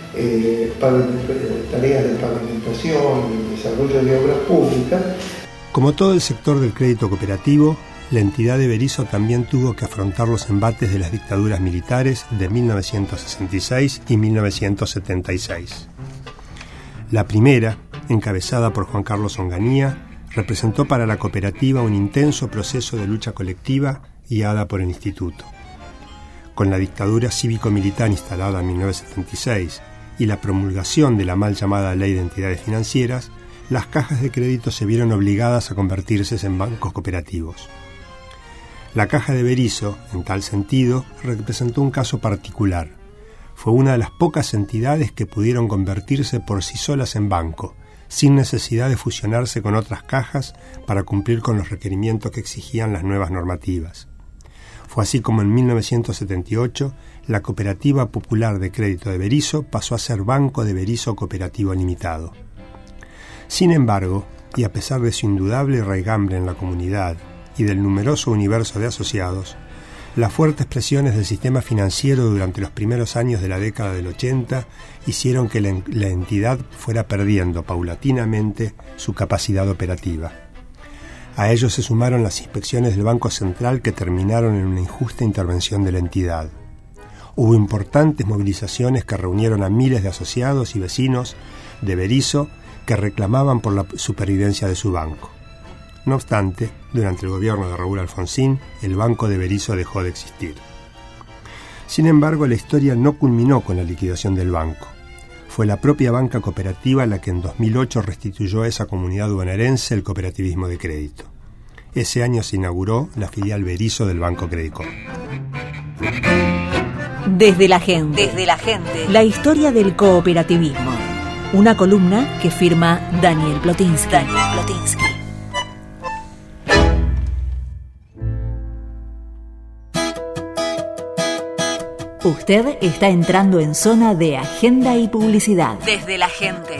tareas de pavimentación y desarrollo de obras públicas. Como todo el sector del crédito cooperativo, la entidad de Berisso también tuvo que afrontar los embates de las dictaduras militares de 1966 y 1976. La primera, encabezada por Juan Carlos Onganía, representó para la cooperativa un intenso proceso de lucha colectiva guiada por el Instituto. Con la dictadura cívico-militar instalada en 1976 y la promulgación de la mal llamada Ley de Entidades Financieras, las cajas de crédito se vieron obligadas a convertirse en bancos cooperativos. La caja de Berisso, en tal sentido, representó un caso particular. Fue una de las pocas entidades que pudieron convertirse por sí solas en banco, sin necesidad de fusionarse con otras cajas para cumplir con los requerimientos que exigían las nuevas normativas. Fue así como en 1978 la Cooperativa Popular de Crédito de Berisso pasó a ser Banco de Berisso Cooperativo Limitado. Sin embargo, y a pesar de su indudable raigambre en la comunidad y del numeroso universo de asociados, las fuertes presiones del sistema financiero durante los primeros años de la década del 80 hicieron que la entidad fuera perdiendo paulatinamente su capacidad operativa. A ello se sumaron las inspecciones del Banco Central que terminaron en una injusta intervención de la entidad. Hubo importantes movilizaciones que reunieron a miles de asociados y vecinos de Berisso que reclamaban por la supervivencia de su banco. No obstante, durante el gobierno de Raúl Alfonsín, el Banco de Berisso dejó de existir. Sin embargo, la historia no culminó con la liquidación del banco. Fue la propia banca cooperativa la que en 2008 restituyó a esa comunidad bonaerense el cooperativismo de crédito. Ese año se inauguró la filial Berisso del Banco Credicop. Desde la gente. La historia del cooperativismo. Una columna que firma Daniel Plotínski. Usted está entrando en zona de agenda y publicidad. Desde la gente.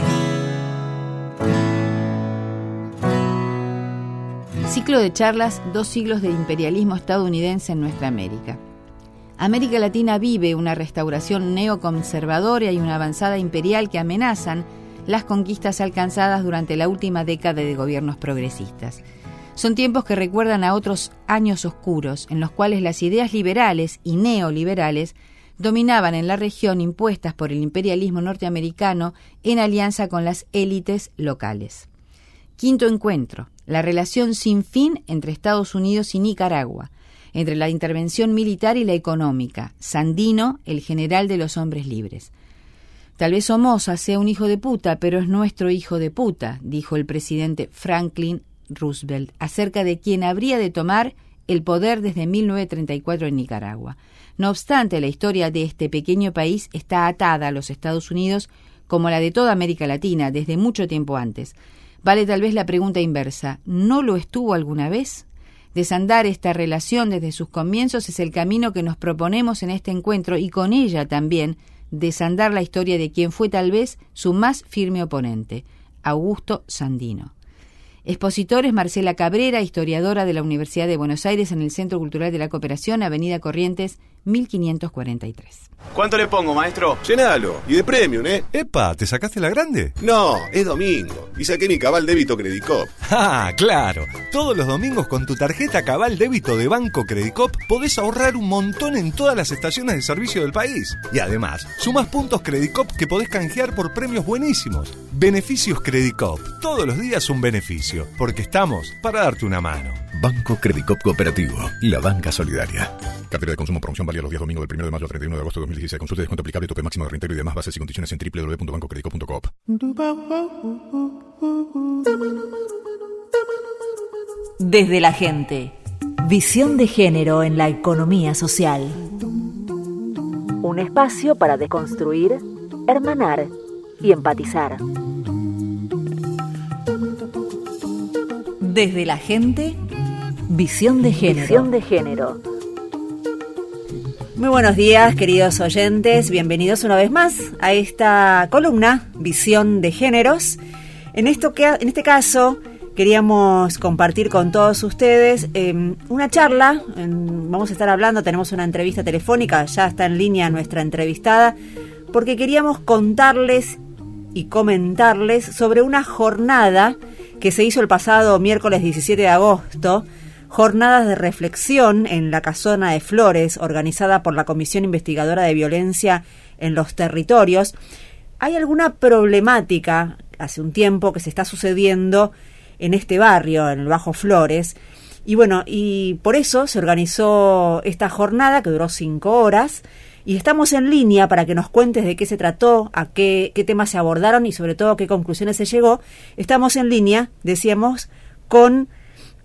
Ciclo de charlas, 2 siglos del imperialismo estadounidense en nuestra América. América Latina vive una restauración neoconservadora y una avanzada imperial que amenazan las conquistas alcanzadas durante la última década de gobiernos progresistas. Son tiempos que recuerdan a otros años oscuros en los cuales las ideas liberales y neoliberales dominaban en la región impuestas por el imperialismo norteamericano en alianza con las élites locales. Quinto encuentro, la relación sin fin entre Estados Unidos y Nicaragua, entre la intervención militar y la económica. Sandino, el general de los hombres libres. Tal vez Somoza sea un hijo de puta, pero es nuestro hijo de puta, dijo el presidente Franklin Roosevelt acerca de quien habría de tomar el poder desde 1934 en Nicaragua. No obstante, la historia de este pequeño país está atada a los Estados Unidos como la de toda América Latina desde mucho tiempo antes. Vale tal vez la pregunta inversa, ¿no lo estuvo alguna vez? Desandar esta relación desde sus comienzos es el camino que nos proponemos en este encuentro y con ella también desandar la historia de quien fue tal vez su más firme oponente, Augusto Sandino. Expositores: Marcela Cabrera, historiadora de la Universidad de Buenos Aires en el Centro Cultural de la Cooperación, Avenida Corrientes, 1543. ¿Cuánto le pongo, maestro? Llenalo. Y de premium, ¿eh? Epa, ¿te sacaste la grande? No, es domingo. Y saqué mi Cabal Débito Credicop. Ah, claro. Todos los domingos con tu tarjeta Cabal Débito de Banco Credicop podés ahorrar un montón en todas las estaciones de servicio del país. Y además, sumás puntos Credicop que podés canjear por premios buenísimos. Beneficios Credicop. Todos los días un beneficio. Porque estamos para darte una mano. Banco Credicop Cooperativo. La banca solidaria. Cartera de consumo, promoción válida los días domingo del 1 de mayo al 31 de agosto de 2016. Consulta descuento aplicable, tope máximo de reintegro y demás bases y condiciones en www.bancocredicop.coop. Desde la gente. Visión de género en la economía social. Un espacio para deconstruir, hermanar y empatizar. Desde la gente, visión de género. Muy buenos días, queridos oyentes. Bienvenidos una vez más a esta columna, Visión de Géneros. En este caso, queríamos compartir con todos ustedes una charla. Vamos a estar hablando, tenemos una entrevista telefónica, ya está en línea nuestra entrevistada, porque queríamos contarles y comentarles sobre una jornada que se hizo el pasado miércoles 17 de agosto, jornadas de reflexión en la Casona de Flores, organizada por la Comisión Investigadora de Violencia en los Territorios. Hay alguna problemática hace un tiempo que se está sucediendo en este barrio, en el Bajo Flores, y por eso se organizó esta jornada que duró 5 horas, y estamos en línea para que nos cuentes de qué se trató, a qué temas se abordaron y sobre todo a qué conclusiones se llegó. Estamos en línea, decíamos, con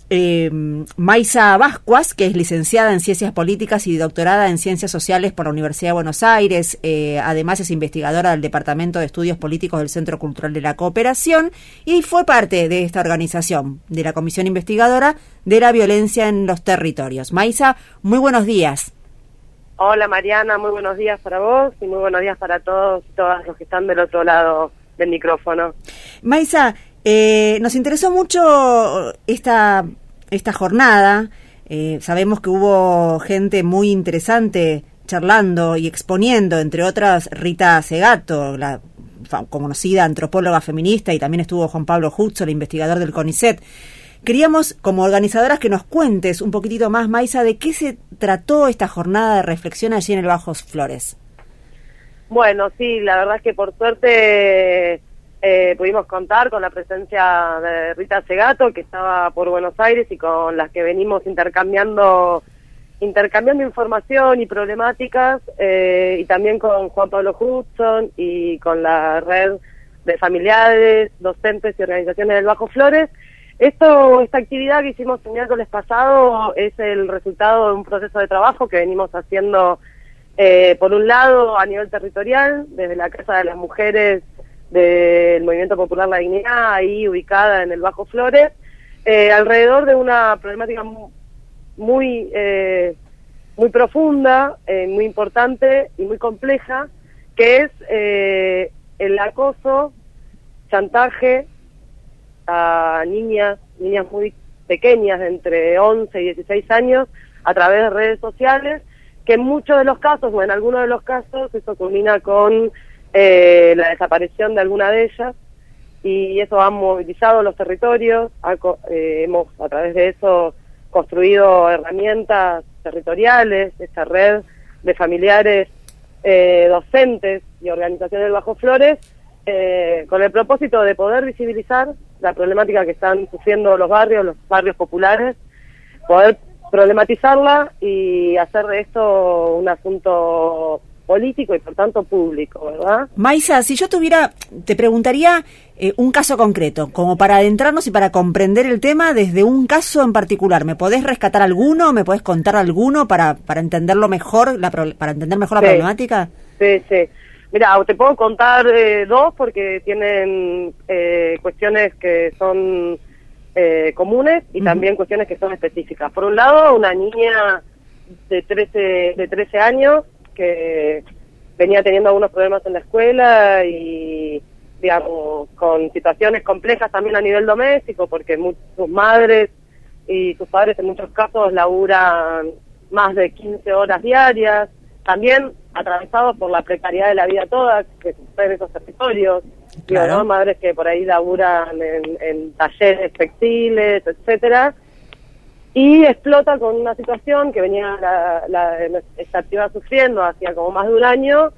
Maisa Bascuas, que es licenciada en Ciencias Políticas y doctorada en Ciencias Sociales por la Universidad de Buenos Aires. Además es investigadora del Departamento de Estudios Políticos del Centro Cultural de la Cooperación y fue parte de esta organización, de la Comisión Investigadora de la Violencia en los Territorios. Maisa, muy buenos días. Hola Mariana, muy buenos días para vos y muy buenos días para todos y todas los que están del otro lado del micrófono. Maisa, nos interesó mucho esta jornada. Sabemos que hubo gente muy interesante charlando y exponiendo, entre otras Rita Segato, la conocida antropóloga feminista, y también estuvo Juan Pablo Hutzel, investigador del CONICET. Queríamos, como organizadoras, que nos cuentes un poquitito más, Maisa, de qué se trató esta jornada de reflexión allí en el Bajos Flores. Bueno, sí, la verdad es que por suerte pudimos contar con la presencia de Rita Segato, que estaba por Buenos Aires y con las que venimos intercambiando información y problemáticas, y también con Juan Pablo Hudson y con la red de familiares, docentes y organizaciones del Bajo Flores. Esta actividad que hicimos el miércoles pasado es el resultado de un proceso de trabajo que venimos haciendo, por un lado, a nivel territorial, desde la Casa de las Mujeres del Movimiento Popular La Dignidad, ahí ubicada en el Bajo Flores, alrededor de una problemática muy profunda, muy importante y muy compleja, que es el acoso, chantaje a niñas muy pequeñas, de entre 11 y 16 años, a través de redes sociales, que en muchos de los casos, o en algunos de los casos, eso culmina con la desaparición de alguna de ellas, y eso ha movilizado los territorios. Hemos a través de eso construido herramientas territoriales, esta red de familiares, docentes y organizaciones del Bajo Flores, con el propósito de poder visibilizar la problemática que están sufriendo los barrios populares, poder problematizarla y hacer de esto un asunto político y por tanto público, ¿verdad? Maisa, si yo te preguntaría un caso concreto, como para adentrarnos y para comprender el tema desde un caso en particular. ¿Me podés rescatar alguno? ¿Me podés contar alguno para entenderlo mejor, para entender mejor la problemática? Sí. Mira, te puedo contar dos porque tienen cuestiones que son comunes y también cuestiones que son específicas. Por un lado, una niña de 13 años que venía teniendo algunos problemas en la escuela y, digamos, con situaciones complejas también a nivel doméstico, porque sus madres y sus padres en muchos casos laburan más de 15 horas diarias, también atravesados por la precariedad de la vida toda que sucede en esos territorios. Claro. Digo, ¿no? Madres que por ahí laburan en talleres textiles, etcétera, y explota con una situación que venía esta actividad sufriendo hacía como más de un año,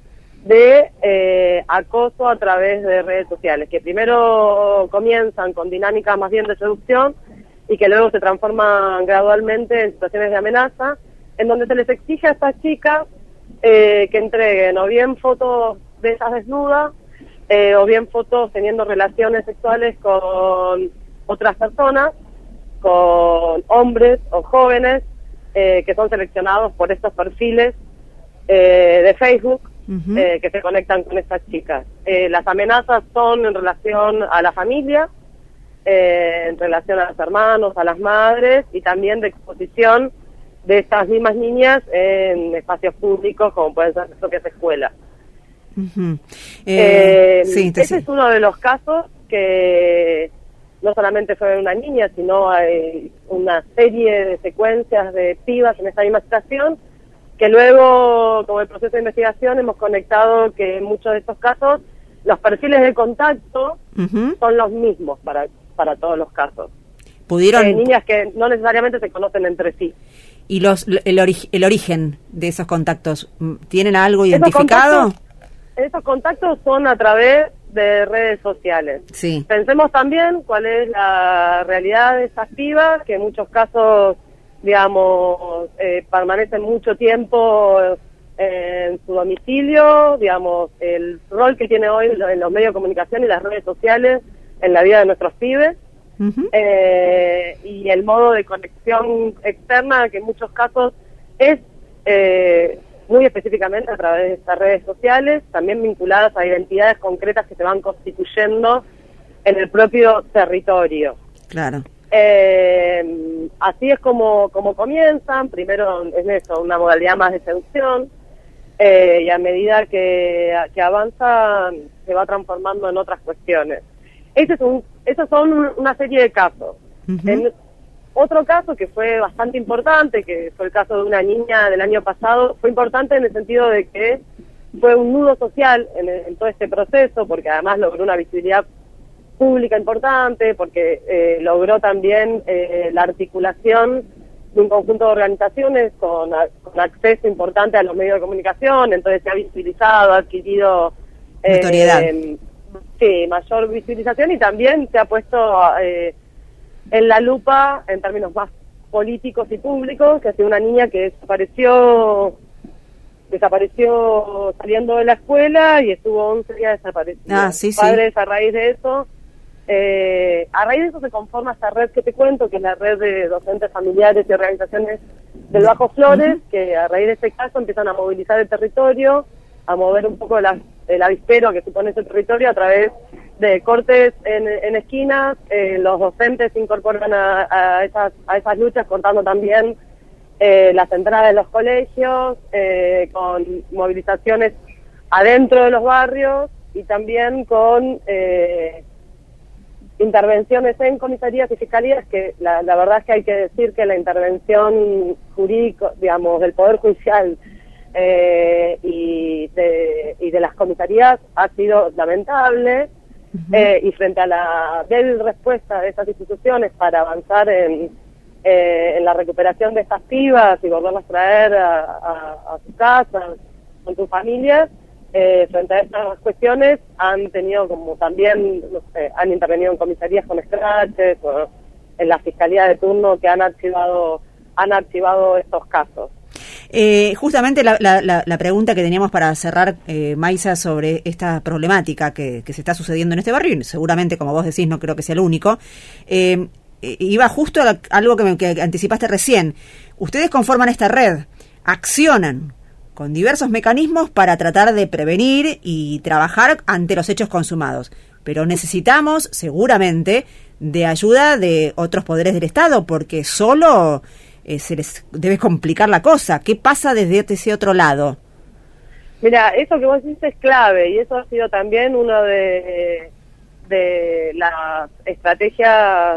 de acoso a través de redes sociales, que primero comienzan con dinámicas más bien de seducción y que luego se transforman gradualmente en situaciones de amenaza, en donde se les exige a estas chicas que entreguen o bien fotos de ellas desnudas, o bien fotos teniendo relaciones sexuales con otras personas, con hombres o jóvenes, que son seleccionados por estos perfiles de Facebook, que se conectan con estas chicas. Las amenazas son en relación a la familia, en relación a los hermanos, a las madres, y también de exposición de estas mismas niñas en espacios públicos, como pueden ser propias escuelas. Ese es uno de los casos que no solamente fue una niña, sino hay una serie de secuencias de pibas en esta misma situación, que luego, como el proceso de investigación, hemos conectado que en muchos de estos casos los perfiles de contacto son los mismos para todos los casos. Niñas que no necesariamente se conocen entre sí. ¿Y el origen de esos contactos? ¿Tienen algo identificado? Esos contactos son a través de redes sociales. Sí. Pensemos también cuál es la realidad de esas pibas, que en muchos casos, digamos, permanecen mucho tiempo en su domicilio, digamos, el rol que tiene hoy en los medios de comunicación y las redes sociales en la vida de nuestros pibes, y el modo de conexión externa, que en muchos casos es muy específicamente a través de estas redes sociales, también vinculadas a identidades concretas que se van constituyendo en el propio territorio. Claro. Así es como comienzan. Primero es eso, una modalidad más de seducción, y a medida que avanza se va transformando en otras cuestiones. Esos son una serie de casos. En otro caso que fue bastante importante, que fue el caso de una niña del año pasado, fue importante en el sentido de que fue un nudo social en todo este proceso, porque además logró una visibilidad pública importante, porque logró también la articulación de un conjunto de organizaciones con acceso importante a los medios de comunicación, entonces se ha visibilizado, ha adquirido notoriedad. Sí, mayor visibilización, y también se ha puesto en la lupa en términos más políticos y públicos, que ha sido una niña que desapareció saliendo de la escuela y estuvo 11 días desaparecida. Sí, Padres, a raíz de eso se conforma esta red que te cuento, que es la red de docentes familiares y organizaciones del Bajo Flores, que a raíz de este caso empiezan a movilizar el territorio, a mover un poco el avispero que supone ese territorio a través de cortes en esquinas. Los docentes se incorporan a esas luchas, cortando también las entradas de los colegios, con movilizaciones adentro de los barrios y también con intervenciones en comisarías y fiscalías, que la verdad es que hay que decir que la intervención jurídica, digamos, del Poder Judicial y de las comisarías ha sido lamentable, y frente a la débil respuesta de estas instituciones para avanzar en la recuperación de estas pibas y volverlas a traer a sus casas, con sus familias, frente a estas cuestiones han tenido como también, no sé, han intervenido en comisarías con escraches o en la fiscalía de turno, que han archivado estos casos. Justamente la pregunta que teníamos para cerrar, Maisa, sobre esta problemática que se está sucediendo en este barrio, y seguramente, como vos decís, no creo que sea el único, iba justo a algo que anticipaste recién. Ustedes conforman esta red, accionan con diversos mecanismos para tratar de prevenir y trabajar ante los hechos consumados, pero necesitamos seguramente de ayuda de otros poderes del Estado, porque solo se les debe complicar la cosa. ¿Qué pasa desde ese otro lado? Mira, eso que vos decís es clave, y eso ha sido también uno de las estrategias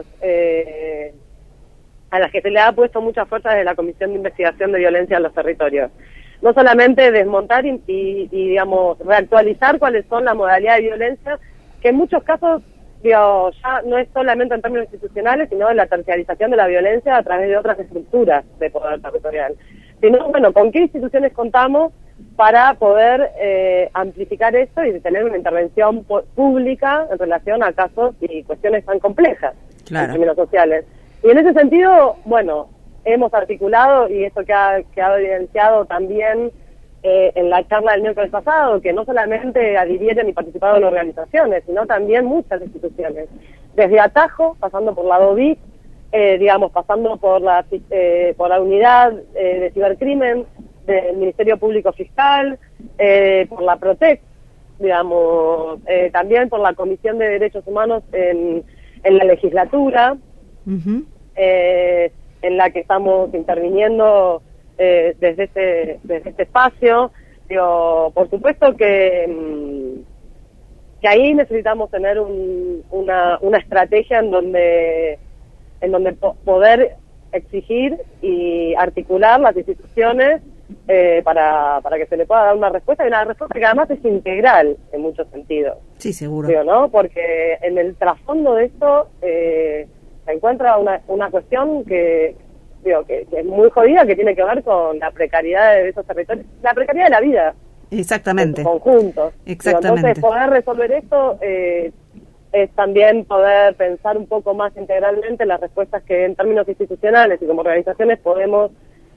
a las que se le ha puesto mucha fuerza desde la Comisión de Investigación de Violencia en los Territorios. No solamente desmontar y digamos, reactualizar cuáles son las modalidades de violencia, que en muchos casos, digo, ya no es solamente en términos institucionales, sino en la terciarización de la violencia a través de otras estructuras de poder territorial. Sino, bueno, ¿con qué instituciones contamos para poder amplificar esto y tener una intervención pública en relación a casos y cuestiones tan complejas en términos sociales? Y en ese sentido, bueno, hemos articulado, y esto que ha evidenciado también en la charla del miércoles pasado, que no solamente adhirieron y participaron en organizaciones, sino también muchas instituciones, desde Atajo, pasando por la DOVIC, digamos, pasando por la unidad de cibercrimen del Ministerio Público Fiscal, por la PROTEC, digamos, también por la Comisión de Derechos Humanos en la legislatura, en la que estamos interviniendo desde este espacio. Digo, por supuesto que ahí necesitamos tener una estrategia en donde poder exigir y articular las instituciones para que se le pueda dar una respuesta, y una respuesta que además es integral en muchos sentidos. Sí, seguro. Digo, ¿no? Porque en el trasfondo de esto se encuentra una cuestión que es muy jodida, que tiene que ver con la precariedad de esos territorios, la precariedad de la vida. Exactamente. En conjunto. Exactamente. Entonces, poder resolver esto es también poder pensar un poco más integralmente las respuestas que en términos institucionales y como organizaciones podemos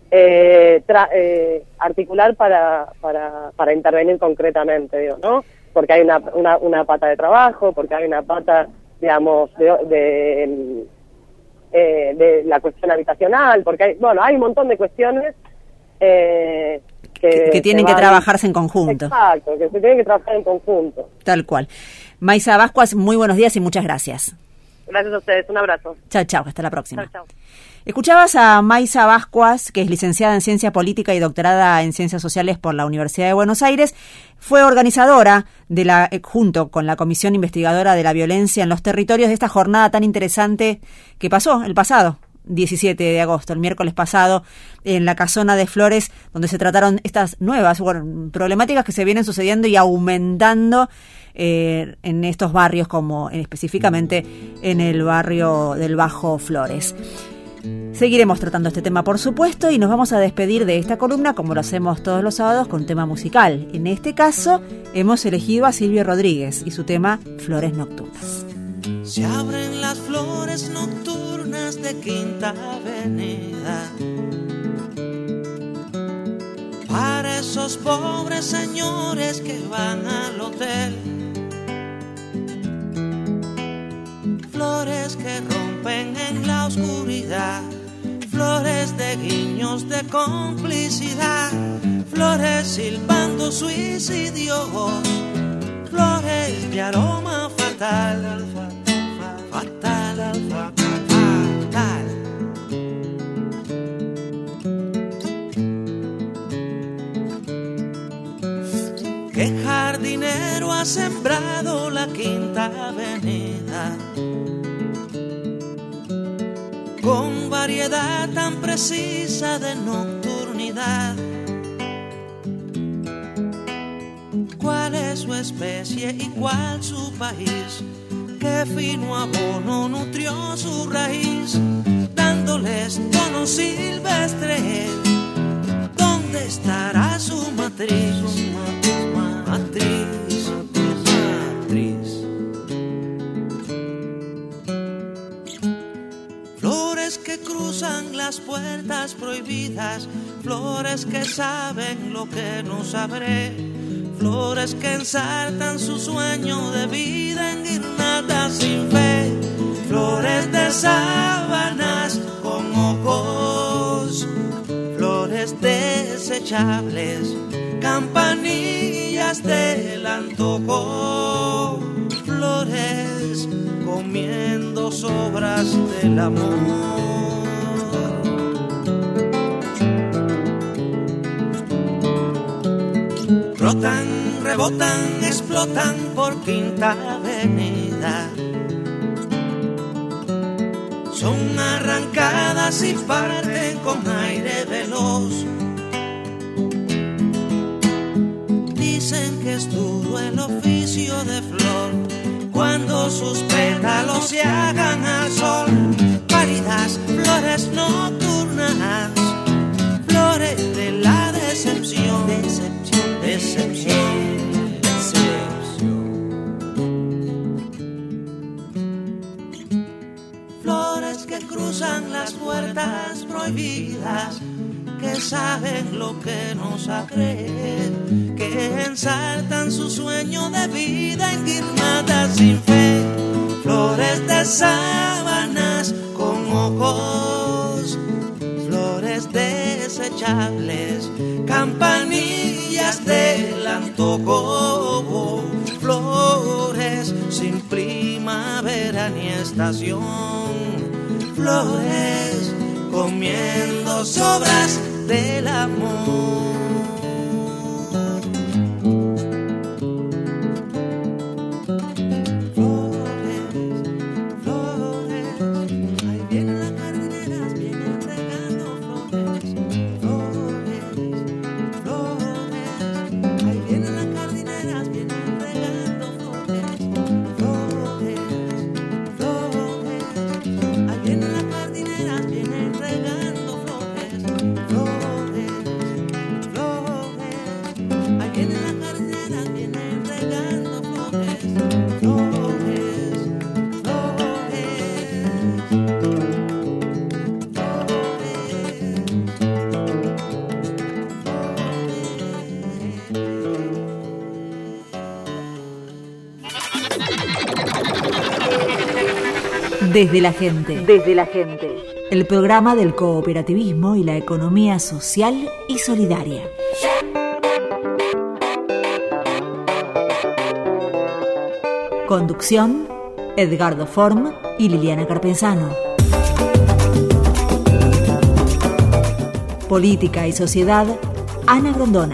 articular para intervenir concretamente, digo, ¿no? Porque hay una pata de trabajo, porque hay una pata digamos, de la cuestión habitacional, porque hay un montón de cuestiones que tienen que trabajarse en conjunto. Exacto, que se tienen que trabajar en conjunto. Tal cual. Maisa Bascuas, muy buenos días y muchas gracias. Gracias a ustedes, un abrazo. Chao, chao, hasta la próxima. Chao, chao. Escuchabas a Maisa Bascuas, que es licenciada en Ciencia Política y doctorada en Ciencias Sociales por la Universidad de Buenos Aires. Fue organizadora junto con la Comisión Investigadora de la Violencia en los Territorios, de esta jornada tan interesante que pasó el pasado 17 de agosto, el miércoles pasado, en la Casona de Flores, donde se trataron estas nuevas problemáticas que se vienen sucediendo y aumentando en estos barrios, como específicamente en el barrio del Bajo Flores. Seguiremos tratando este tema, por supuesto, y nos vamos a despedir de esta columna, como lo hacemos todos los sábados, con tema musical. En este caso, hemos elegido a Silvio Rodríguez y su tema Flores Nocturnas. Se abren las flores nocturnas de Quinta Avenida para esos pobres señores que van al hotel. Flores que rompen en la oscuridad, flores de guiños de complicidad, flores silbando suicidios, flores de aroma fatal, fatal, fatal. ¿Qué jardinero ha sembrado la Quinta Avenida con variedad tan precisa de nocturnidad? ¿Cuál es su especie y cuál su país? ¿Qué fino abono nutrió su raíz, dándoles tono silvestre? ¿Dónde estará su matriz? Matriz. Flores que cruzan las puertas prohibidas, flores que saben lo que no sabré, flores que ensartan su sueño de vida en guirnaldas sin fe, flores de sábanas con ojos, flores desechables, campanillas del antojo, flores comiendo sobras del amor. Brotan, rebotan, explotan por Quinta Avenida, son arrancadas y parten con aire veloz. Dicen que es duro el oficio de flor, cuando sus pétalos se hagan al sol. Pálidas flores nocturnas, flores de la decepción, decepción, decepción. Flores que cruzan las puertas prohibidas, que saben lo que no saben, que ensartan su sueño de vida en guirnaldas sin fe, flores de sábanas con ojos, flores desechables, campanillas del antojo, flores sin primavera ni estación, flores comiendo sobras del amor. Desde la gente. Desde la gente. El programa del cooperativismo y la economía social y solidaria. Conducción, Edgardo Form y Liliana Carpenzano. Política y sociedad, Ana Grondona.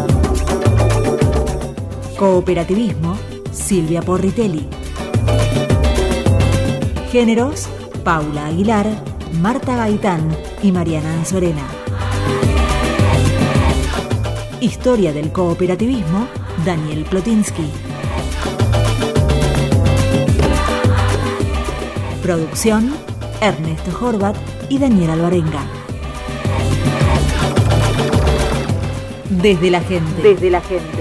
Cooperativismo, Silvia Porritelli. Géneros, Paula Aguilar, Marta Gaitán y Mariana Anzorena. Historia del cooperativismo, Daniel Plotinsky. Producción, Ernesto Horvat y Daniel Alvarenga. Desde la gente. Desde la gente.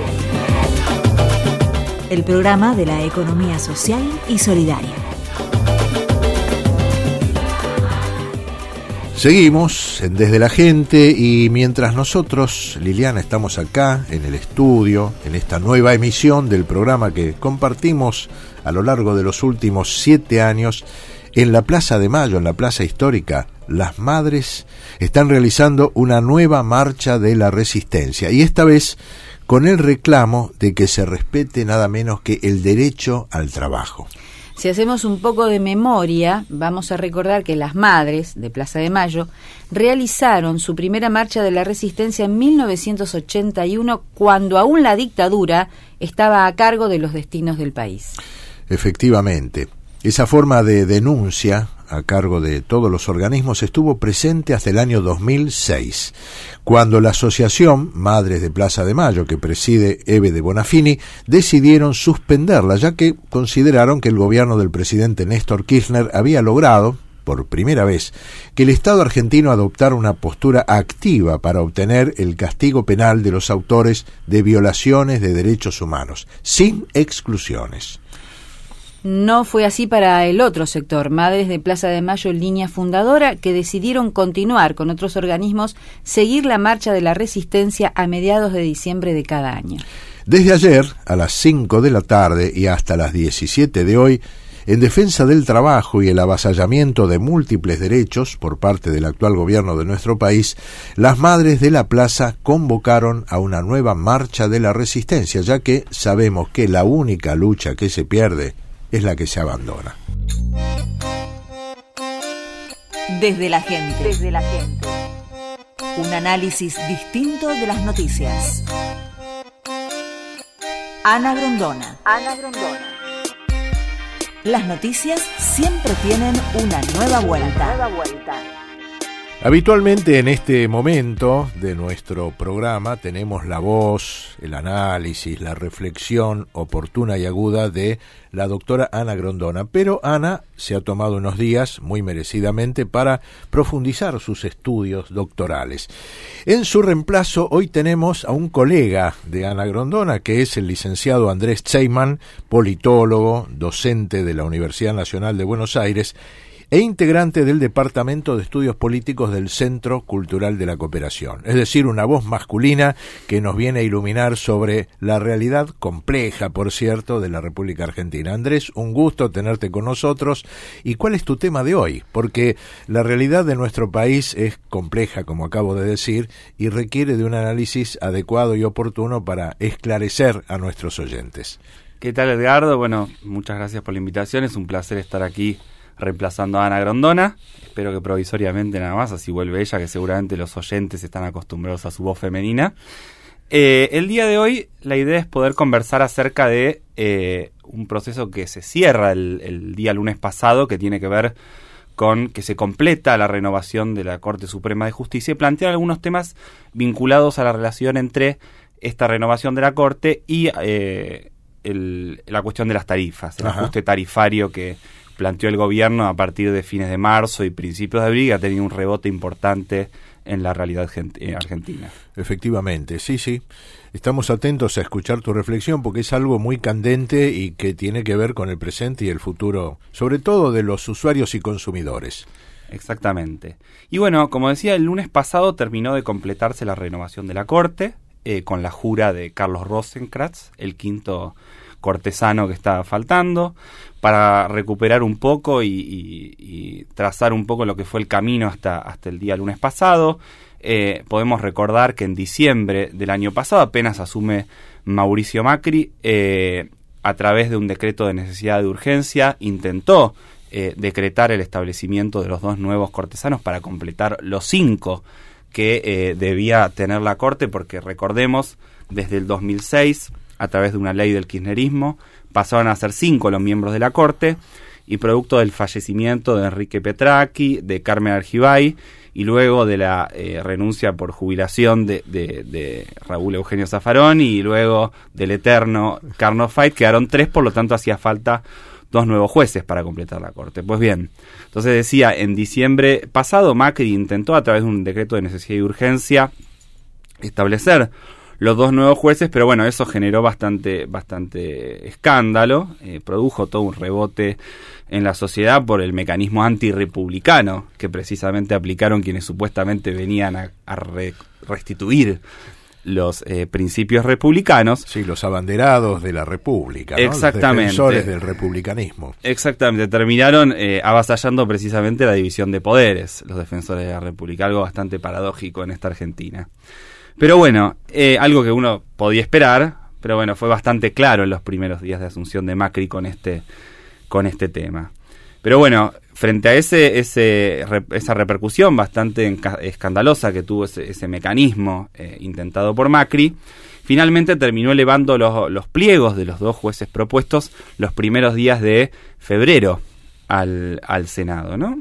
El programa de la economía social y solidaria. Seguimos en Desde la Gente y mientras nosotros, Liliana, estamos acá en el estudio, en esta nueva emisión del programa que compartimos a lo largo de los últimos 7 años, en la Plaza de Mayo, en la Plaza Histórica, las madres están realizando una nueva marcha de la resistencia y esta vez con el reclamo de que se respete nada menos que el derecho al trabajo. Si hacemos un poco de memoria, vamos a recordar que las madres de Plaza de Mayo realizaron su primera marcha de la resistencia en 1981, cuando aún la dictadura estaba a cargo de los destinos del país. Efectivamente, esa forma de denuncia a cargo de todos los organismos estuvo presente hasta el año 2006, cuando la asociación Madres de Plaza de Mayo, que preside Eve de Bonafini, decidieron suspenderla, ya que consideraron que el gobierno del presidente Néstor Kirchner había logrado, por primera vez, que el Estado argentino adoptara una postura activa para obtener el castigo penal de los autores de violaciones de derechos humanos, sin exclusiones. No fue así para el otro sector, Madres de Plaza de Mayo, línea fundadora, que decidieron continuar con otros organismos, seguir la marcha de la resistencia a mediados de diciembre de cada año. Desde ayer, a las 5 de la tarde y hasta las 17 de hoy, en defensa del trabajo y el avasallamiento de múltiples derechos por parte del actual gobierno de nuestro país, las madres de la plaza convocaron a una nueva marcha de la resistencia, ya que sabemos que la única lucha que se pierde es la que se abandona. Desde la gente. Desde la gente. Un análisis distinto de las noticias. Ana Grondona. Ana Grondona. Las noticias siempre tienen una nueva vuelta. Nueva vuelta. Habitualmente en este momento de nuestro programa tenemos la voz, el análisis, la reflexión oportuna y aguda de la doctora Ana Grondona, pero Ana se ha tomado unos días, muy merecidamente, para profundizar sus estudios doctorales. En su reemplazo hoy tenemos a un colega de Ana Grondona, que es el licenciado Andrés Zeiman, politólogo, docente de la Universidad Nacional de Buenos Aires, e integrante del Departamento de Estudios Políticos del Centro Cultural de la Cooperación. Es decir, una voz masculina que nos viene a iluminar sobre la realidad compleja, por cierto, de la República Argentina. Andrés, un gusto tenerte con nosotros. ¿Y cuál es tu tema de hoy? Porque la realidad de nuestro país es compleja, como acabo de decir, y requiere de un análisis adecuado y oportuno para esclarecer a nuestros oyentes. ¿Qué tal, Edgardo? Bueno, muchas gracias por la invitación. Es un placer estar aquí reemplazando a Ana Grondona. Espero que provisoriamente nada más, así vuelve ella, que seguramente los oyentes están acostumbrados a su voz femenina. El día de hoy la idea es poder conversar acerca de un proceso que se cierra el día lunes pasado, que tiene que ver con que se completa la renovación de la Corte Suprema de Justicia, y plantear algunos temas vinculados a la relación entre esta renovación de la Corte y la cuestión de las tarifas, el ajuste tarifario que planteó el gobierno a partir de fines de marzo y principios de abril, ha tenido un rebote importante en la realidad argentina. Efectivamente, sí. Estamos atentos a escuchar tu reflexión porque es algo muy candente y que tiene que ver con el presente y el futuro, sobre todo de los usuarios y consumidores. Exactamente. Y bueno, como decía, el lunes pasado terminó de completarse la renovación de la Corte, con la jura de Carlos Rosenkrantz, el quinto cortesano que estaba faltando, para recuperar un poco y trazar un poco lo que fue el camino hasta el día lunes pasado. Podemos recordar que en diciembre del año pasado apenas asume Mauricio Macri, a través de un decreto de necesidad de urgencia, intentó decretar el establecimiento de los 2 nuevos cortesanos para completar los 5 que debía tener la Corte, porque recordemos, desde el 2006, a través de una ley del kirchnerismo, pasaron a ser 5 los miembros de la Corte, y producto del fallecimiento de Enrique Petracchi, de Carmen Argibay, y luego de la renuncia por jubilación de Raúl Eugenio Zaffaroni, y luego del eterno Carlos Fait, quedaron 3, por lo tanto hacía falta 2 nuevos jueces para completar la Corte. Pues bien, entonces decía, en diciembre pasado Macri intentó a través de un decreto de necesidad y urgencia establecer los 2 nuevos jueces, pero bueno, eso generó bastante escándalo, produjo todo un rebote en la sociedad por el mecanismo antirrepublicano que precisamente aplicaron quienes supuestamente venían a restituir los principios republicanos. Sí, los abanderados de la República, ¿no? Exactamente. Los defensores del republicanismo. Exactamente, terminaron avasallando precisamente la división de poderes, los defensores de la República, algo bastante paradójico en esta Argentina. Pero bueno, algo que uno podía esperar, pero bueno, fue bastante claro en los primeros días de asunción de Macri con este tema. Pero bueno, frente a esa repercusión bastante escandalosa que tuvo ese mecanismo intentado por Macri, finalmente terminó elevando los pliegos de los 2 jueces propuestos los primeros días de febrero al Senado, ¿no?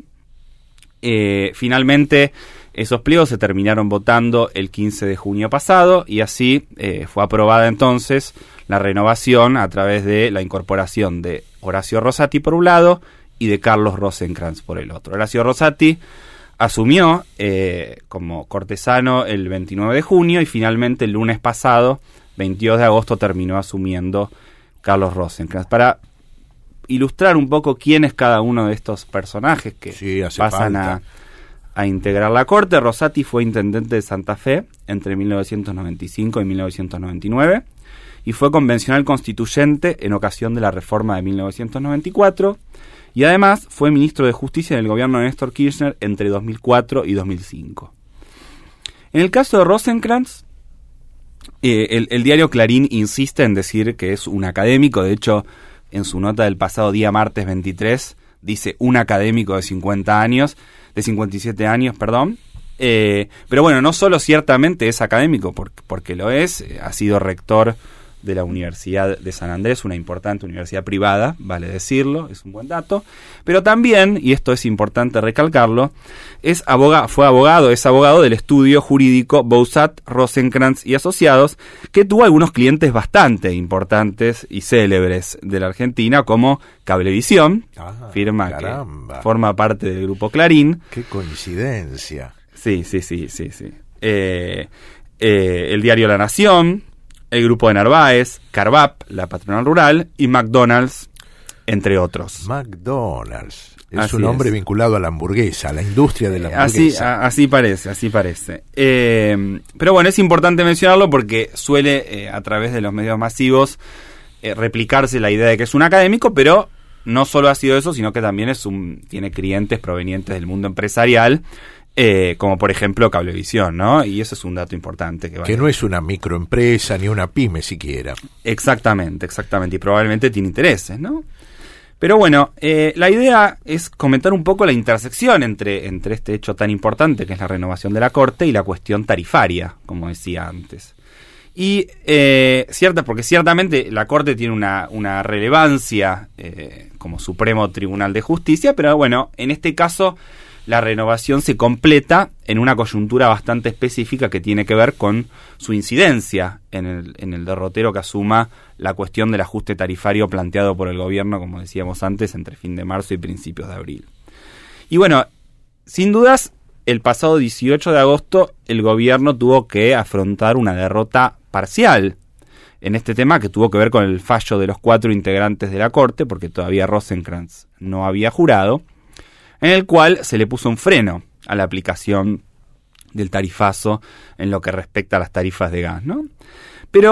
Finalmente esos pliegos se terminaron votando el 15 de junio pasado, y así fue aprobada entonces la renovación a través de la incorporación de Horacio Rosati por un lado y de Carlos Rosenkrantz por el otro. Horacio Rosati asumió como cortesano el 29 de junio y finalmente el lunes pasado, 22 de agosto, terminó asumiendo Carlos Rosenkrantz. Para ilustrar un poco quién es cada uno de estos personajes que pasan a integrar la Corte, Rosati fue intendente de Santa Fe entre 1995 y 1999 y fue convencional constituyente en ocasión de la reforma de 1994, y además fue ministro de Justicia en el gobierno de Néstor Kirchner entre 2004 y 2005. En el caso de Rosenkrantz, el diario Clarín insiste en decir que es un académico. De hecho, en su nota del pasado día martes 23, dice un académico de 57 años, perdón. Pero bueno, no solo ciertamente es académico, porque lo es, ha sido rector de la Universidad de San Andrés, una importante universidad privada, vale decirlo, es un buen dato, pero también, y esto es importante recalcarlo, es abogado del estudio jurídico Bouzat, Rosenkrantz y Asociados, que tuvo algunos clientes bastante importantes y célebres de la Argentina, como Cablevisión, firma caramba, que forma parte del grupo Clarín. ¡Qué coincidencia! Sí. El diario La Nación, el grupo de Narváez, Carvap, la patronal rural, y McDonald's, entre otros. McDonald's. Es un hombre vinculado a la hamburguesa, a la industria de la hamburguesa. Así parece. Pero bueno, es importante mencionarlo porque suele, a través de los medios masivos, replicarse la idea de que es un académico, pero no solo ha sido eso, sino que también tiene clientes provenientes del mundo empresarial, como por ejemplo Cablevisión, ¿no? Y eso es un dato importante. Que no es una microempresa ni una pyme siquiera. Exactamente, y probablemente tiene intereses, ¿no? Pero bueno, la idea es comentar un poco la intersección entre este hecho tan importante que es la renovación de la Corte y la cuestión tarifaria, como decía antes. Y porque ciertamente la Corte tiene una relevancia como Supremo Tribunal de Justicia, pero bueno, en este caso la renovación se completa en una coyuntura bastante específica que tiene que ver con su incidencia en el derrotero que asuma la cuestión del ajuste tarifario planteado por el gobierno, como decíamos antes, entre fin de marzo y principios de abril. Y bueno, sin dudas, el pasado 18 de agosto el gobierno tuvo que afrontar una derrota parcial en este tema, que tuvo que ver con el fallo de los 4 integrantes de la Corte, porque todavía Rosenkrantz no había jurado, en el cual se le puso un freno a la aplicación del tarifazo en lo que respecta a las tarifas de gas, ¿no? Pero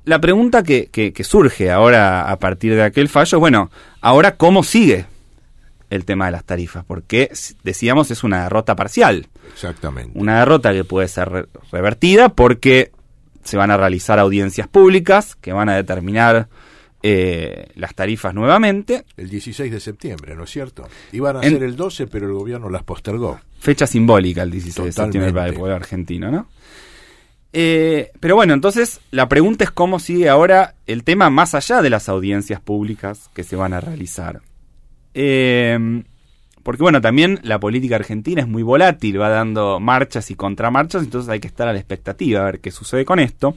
la pregunta que surge ahora a partir de aquel fallo, bueno, ahora ¿cómo sigue el tema de las tarifas? Porque, decíamos, es una derrota parcial. Exactamente. Una derrota que puede ser revertida porque se van a realizar audiencias públicas que van a determinar las tarifas nuevamente. El 16 de septiembre, ¿no es cierto? Iban a ser el 12, pero el gobierno las postergó. Fecha simbólica el 16 de septiembre para el pueblo argentino, ¿no? Pero bueno, entonces la pregunta es cómo sigue ahora el tema más allá de las audiencias públicas que se van a realizar. Porque bueno, también la política argentina es muy volátil, va dando marchas y contramarchas, entonces hay que estar a la expectativa a ver qué sucede con esto.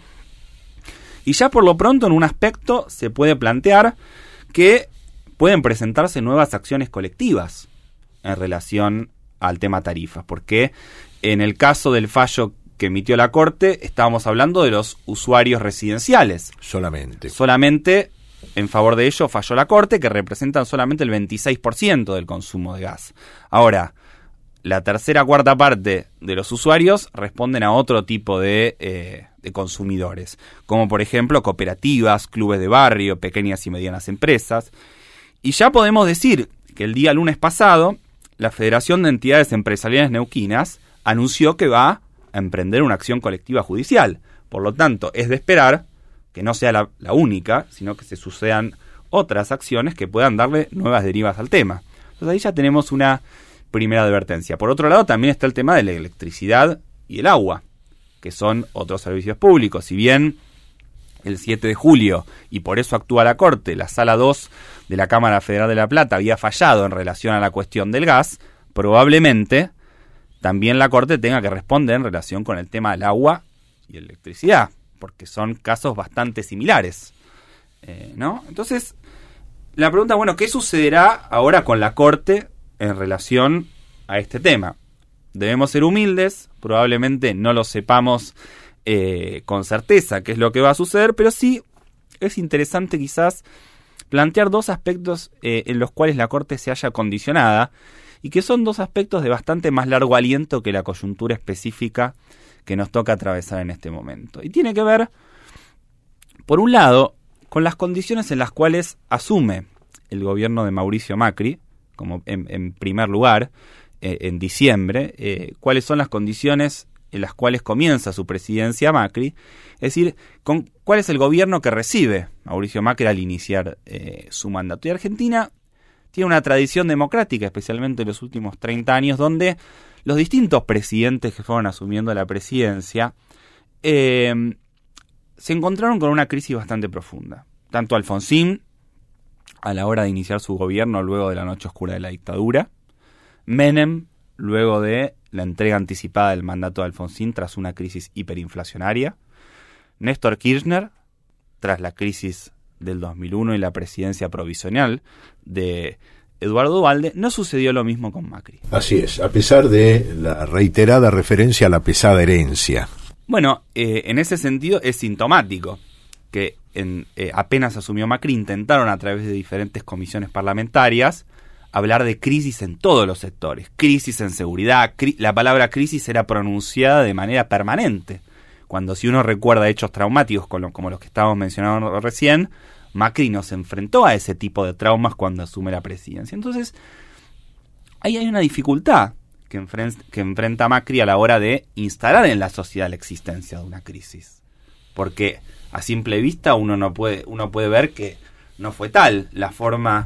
Y ya por lo pronto en un aspecto se puede plantear que pueden presentarse nuevas acciones colectivas en relación al tema tarifas, porque en el caso del fallo que emitió la Corte estábamos hablando de los usuarios residenciales. Solamente en favor de ello falló la Corte, que representan solamente el 26% del consumo de gas. Ahora, la cuarta parte de los usuarios responden a otro tipo de consumidores, como por ejemplo cooperativas, clubes de barrio, pequeñas y medianas empresas. Y ya podemos decir que el día lunes pasado, la Federación de Entidades Empresariales Neuquinas anunció que va a emprender una acción colectiva judicial. Por lo tanto, es de esperar que no sea la única, sino que se sucedan otras acciones que puedan darle nuevas derivas al tema. Entonces ahí ya tenemos una primera advertencia. Por otro lado, también está el tema de la electricidad y el agua, que son otros servicios públicos. Si bien el 7 de julio, y por eso actúa la Corte, la Sala 2 de la Cámara Federal de La Plata había fallado en relación a la cuestión del gas, probablemente también la Corte tenga que responder en relación con el tema del agua y electricidad, porque son casos bastante similares, ¿no? Entonces, la pregunta, bueno, ¿qué sucederá ahora con la Corte en relación a este tema? Debemos ser humildes, probablemente no lo sepamos con certeza qué es lo que va a suceder, pero sí es interesante quizás plantear dos aspectos en los cuales la Corte se haya condicionada, y que son dos aspectos de bastante más largo aliento que la coyuntura específica que nos toca atravesar en este momento. Y tiene que ver, por un lado, con las condiciones en las cuales asume el gobierno de Mauricio Macri, como en primer lugar, en diciembre, cuáles son las condiciones en las cuales comienza su presidencia Macri, es decir, cuál es el gobierno que recibe Mauricio Macri al iniciar su mandato. Y Argentina tiene una tradición democrática, especialmente en los últimos 30 años, donde los distintos presidentes que fueron asumiendo la presidencia se encontraron con una crisis bastante profunda. Tanto Alfonsín, a la hora de iniciar su gobierno luego de la noche oscura de la dictadura, Menem, luego de la entrega anticipada del mandato de Alfonsín tras una crisis hiperinflacionaria, Néstor Kirchner, tras la crisis del 2001 y la presidencia provisional de Eduardo Duhalde. No sucedió lo mismo con Macri. Así es, a pesar de la reiterada referencia a la pesada herencia. Bueno, en ese sentido es sintomático que apenas asumió Macri intentaron a través de diferentes comisiones parlamentarias hablar de crisis en todos los sectores, crisis en seguridad, la palabra crisis era pronunciada de manera permanente. Cuando si uno recuerda hechos traumáticos como los que estábamos mencionando recién, Macri no se enfrentó a ese tipo de traumas cuando asume la presidencia. Entonces, ahí hay una dificultad que enfrenta Macri a la hora de instalar en la sociedad la existencia de una crisis. Porque a simple vista uno puede ver que no fue tal la forma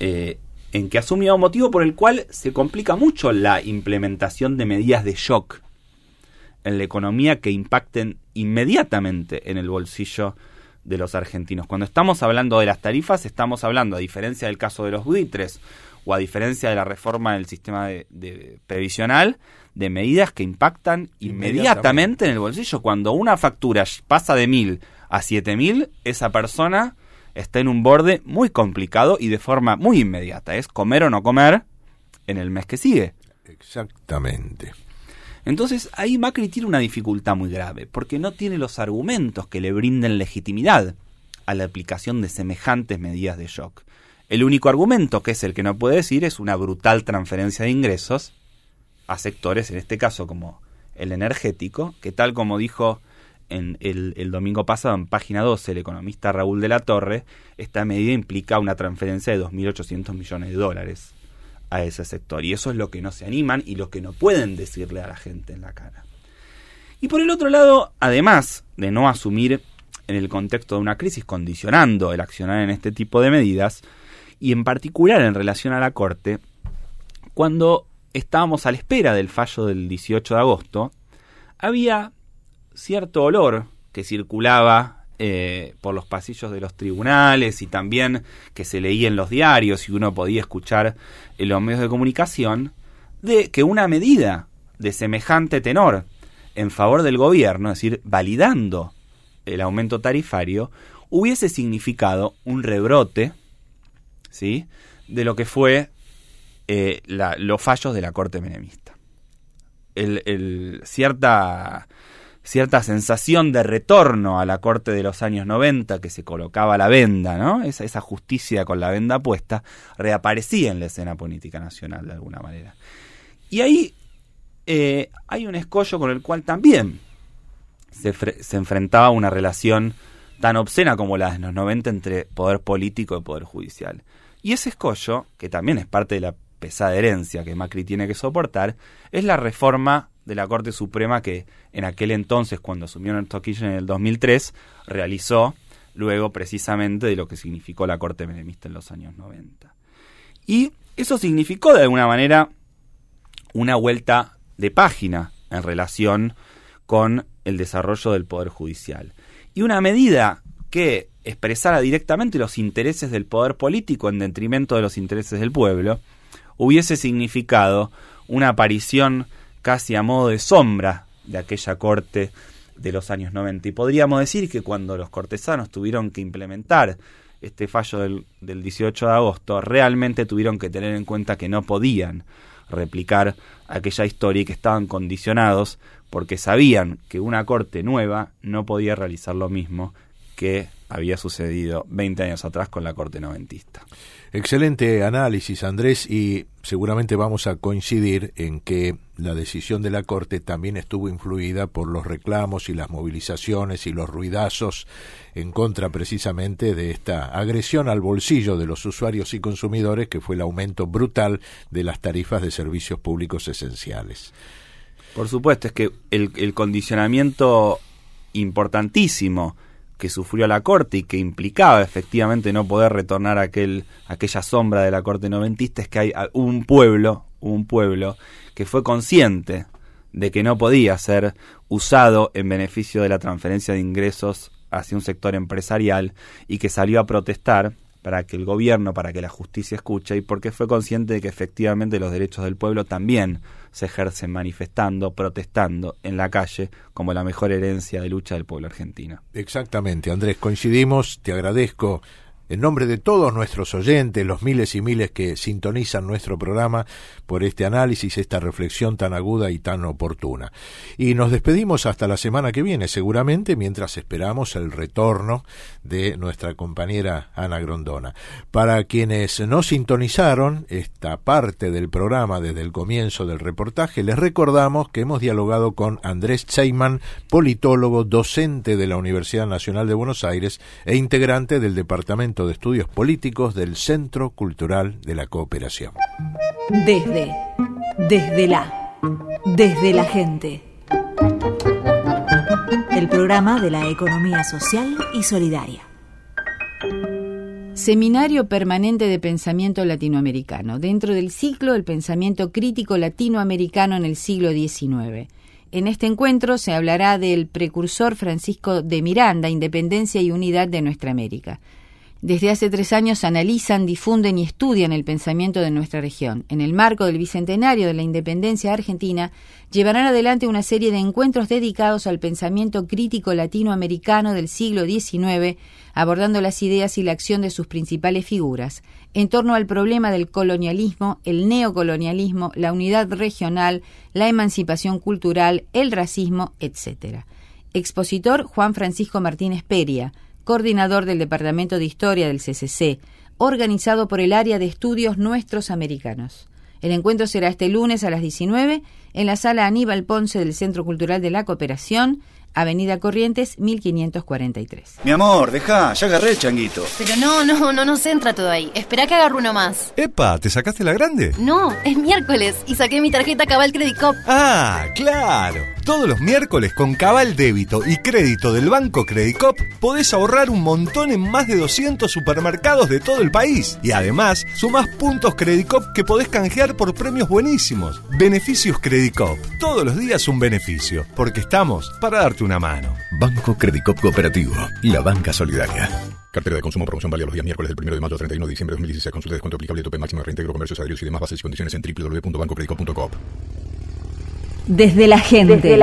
en que asumió, motivo por el cual se complica mucho la implementación de medidas de shock en la economía que impacten inmediatamente en el bolsillo de los argentinos. Cuando estamos hablando de las tarifas, estamos hablando, a diferencia del caso de los buitres o a diferencia de la reforma del sistema de previsional, de medidas que impactan inmediatamente en el bolsillo. Cuando una factura pasa de 1.000 a 7.000, esa persona está en un borde muy complicado y de forma muy inmediata. Es comer o no comer en el mes que sigue. Exactamente. Entonces ahí Macri tiene una dificultad muy grave, porque no tiene los argumentos que le brinden legitimidad a la aplicación de semejantes medidas de shock. El único argumento, que es el que no puede decir, es una brutal transferencia de ingresos a sectores, en este caso como el energético, que tal como dijo el domingo pasado en página 12, el economista Raúl de la Torre, esta medida implica una transferencia de 2.800 millones de dólares a ese sector. Y eso es lo que no se animan y lo que no pueden decirle a la gente en la cara. Y por el otro lado, además de no asumir en el contexto de una crisis, condicionando el accionar en este tipo de medidas, y en particular en relación a la Corte, cuando estábamos a la espera del fallo del 18 de agosto, había cierto olor que circulaba por los pasillos de los tribunales y también que se leía en los diarios y uno podía escuchar en los medios de comunicación, de que una medida de semejante tenor en favor del gobierno, es decir, validando el aumento tarifario, hubiese significado un rebrote, ¿sí?, de lo que fue los fallos de la Corte menemista. Cierta sensación de retorno a la Corte de los años 90, que se colocaba la venda, ¿no? Esa justicia con la venda puesta, reaparecía en la escena política nacional de alguna manera. Y ahí hay un escollo con el cual también se enfrentaba una relación tan obscena como la de los 90 entre poder político y poder judicial. Y ese escollo, que también es parte de la pesada herencia que Macri tiene que soportar, es la reforma de la Corte Suprema que en aquel entonces, cuando asumió Néstor Kirchner en el 2003, realizó luego precisamente de lo que significó la Corte menemista en los años 90. Y eso significó de alguna manera una vuelta de página en relación con el desarrollo del Poder Judicial. Y una medida que expresara directamente los intereses del poder político en detrimento de los intereses del pueblo, hubiese significado una aparición casi a modo de sombra de aquella Corte de los años 90. Y podríamos decir que cuando los cortesanos tuvieron que implementar este fallo del 18 de agosto, realmente tuvieron que tener en cuenta que no podían replicar aquella historia y que estaban condicionados porque sabían que una Corte nueva no podía realizar lo mismo que había sucedido 20 años atrás con la Corte noventista. Excelente análisis, Andrés, y seguramente vamos a coincidir en que la decisión de la Corte también estuvo influida por los reclamos y las movilizaciones y los ruidazos en contra precisamente de esta agresión al bolsillo de los usuarios y consumidores, que fue el aumento brutal de las tarifas de servicios públicos esenciales. Por supuesto, es que el condicionamiento importantísimo que sufrió la Corte y que implicaba efectivamente no poder retornar a aquella sombra de la Corte noventista, es que hay un pueblo que fue consciente de que no podía ser usado en beneficio de la transferencia de ingresos hacia un sector empresarial y que salió a protestar para que el gobierno, para que la justicia escuche, y porque fue consciente de que efectivamente los derechos del pueblo también se ejercen manifestando, protestando en la calle como la mejor herencia de lucha del pueblo argentino. Exactamente, Andrés, coincidimos, te agradezco en nombre de todos nuestros oyentes, los miles y miles que sintonizan nuestro programa, por este análisis, esta reflexión tan aguda y tan oportuna. Y nos despedimos hasta la semana que viene, seguramente, mientras esperamos el retorno de nuestra compañera Ana Grondona. Para quienes no sintonizaron esta parte del programa desde el comienzo del reportaje, les recordamos que hemos dialogado con Andrés Cheyman, politólogo, docente de la Universidad Nacional de Buenos Aires e integrante del Departamento de Estudios Políticos del Centro Cultural de la Cooperación. Desde la gente. El programa de la economía social y solidaria. Seminario Permanente de Pensamiento Latinoamericano, dentro del ciclo El Pensamiento Crítico Latinoamericano en el siglo XIX. En este encuentro se hablará del precursor Francisco de Miranda, Independencia y Unidad de Nuestra América. Desde hace 3 años analizan, difunden y estudian el pensamiento de nuestra región. En el marco del bicentenario de la independencia argentina, llevarán adelante una serie de encuentros dedicados al pensamiento crítico latinoamericano del siglo XIX, abordando las ideas y la acción de sus principales figuras, en torno al problema del colonialismo, el neocolonialismo, la unidad regional, la emancipación cultural, el racismo, etc. Expositor Juan Francisco Martínez Peria, coordinador del Departamento de Historia del CCC, organizado por el Área de Estudios Nuestros Americanos. El encuentro será este lunes a las 19 en la Sala Aníbal Ponce del Centro Cultural de la Cooperación, Avenida Corrientes, 1543. Mi amor, dejá, ya agarré el changuito. Pero no se entra todo ahí. Esperá que agarre uno más. Epa, ¿te sacaste la grande? No, es miércoles y saqué mi tarjeta Cabal Credit Cop. Ah, claro. Todos los miércoles con Cabal Débito y Crédito del Banco Credit Cop podés ahorrar un montón en más de 200 supermercados de todo el país. Y además, sumás puntos Credit Cop que podés canjear por premios buenísimos. Beneficios Credit Cop. Todos los días un beneficio, porque estamos para darte una mano. Banco Credit Cop Cooperativo, la banca solidaria. Cartera de consumo, promoción válida los días miércoles del 1 de mayo al 31 de diciembre de 2016. Consulta descuento aplicable, tope máximo de reintegro, comercios aéreos y demás bases y condiciones en www.bancocreditcop.coop. Desde la gente.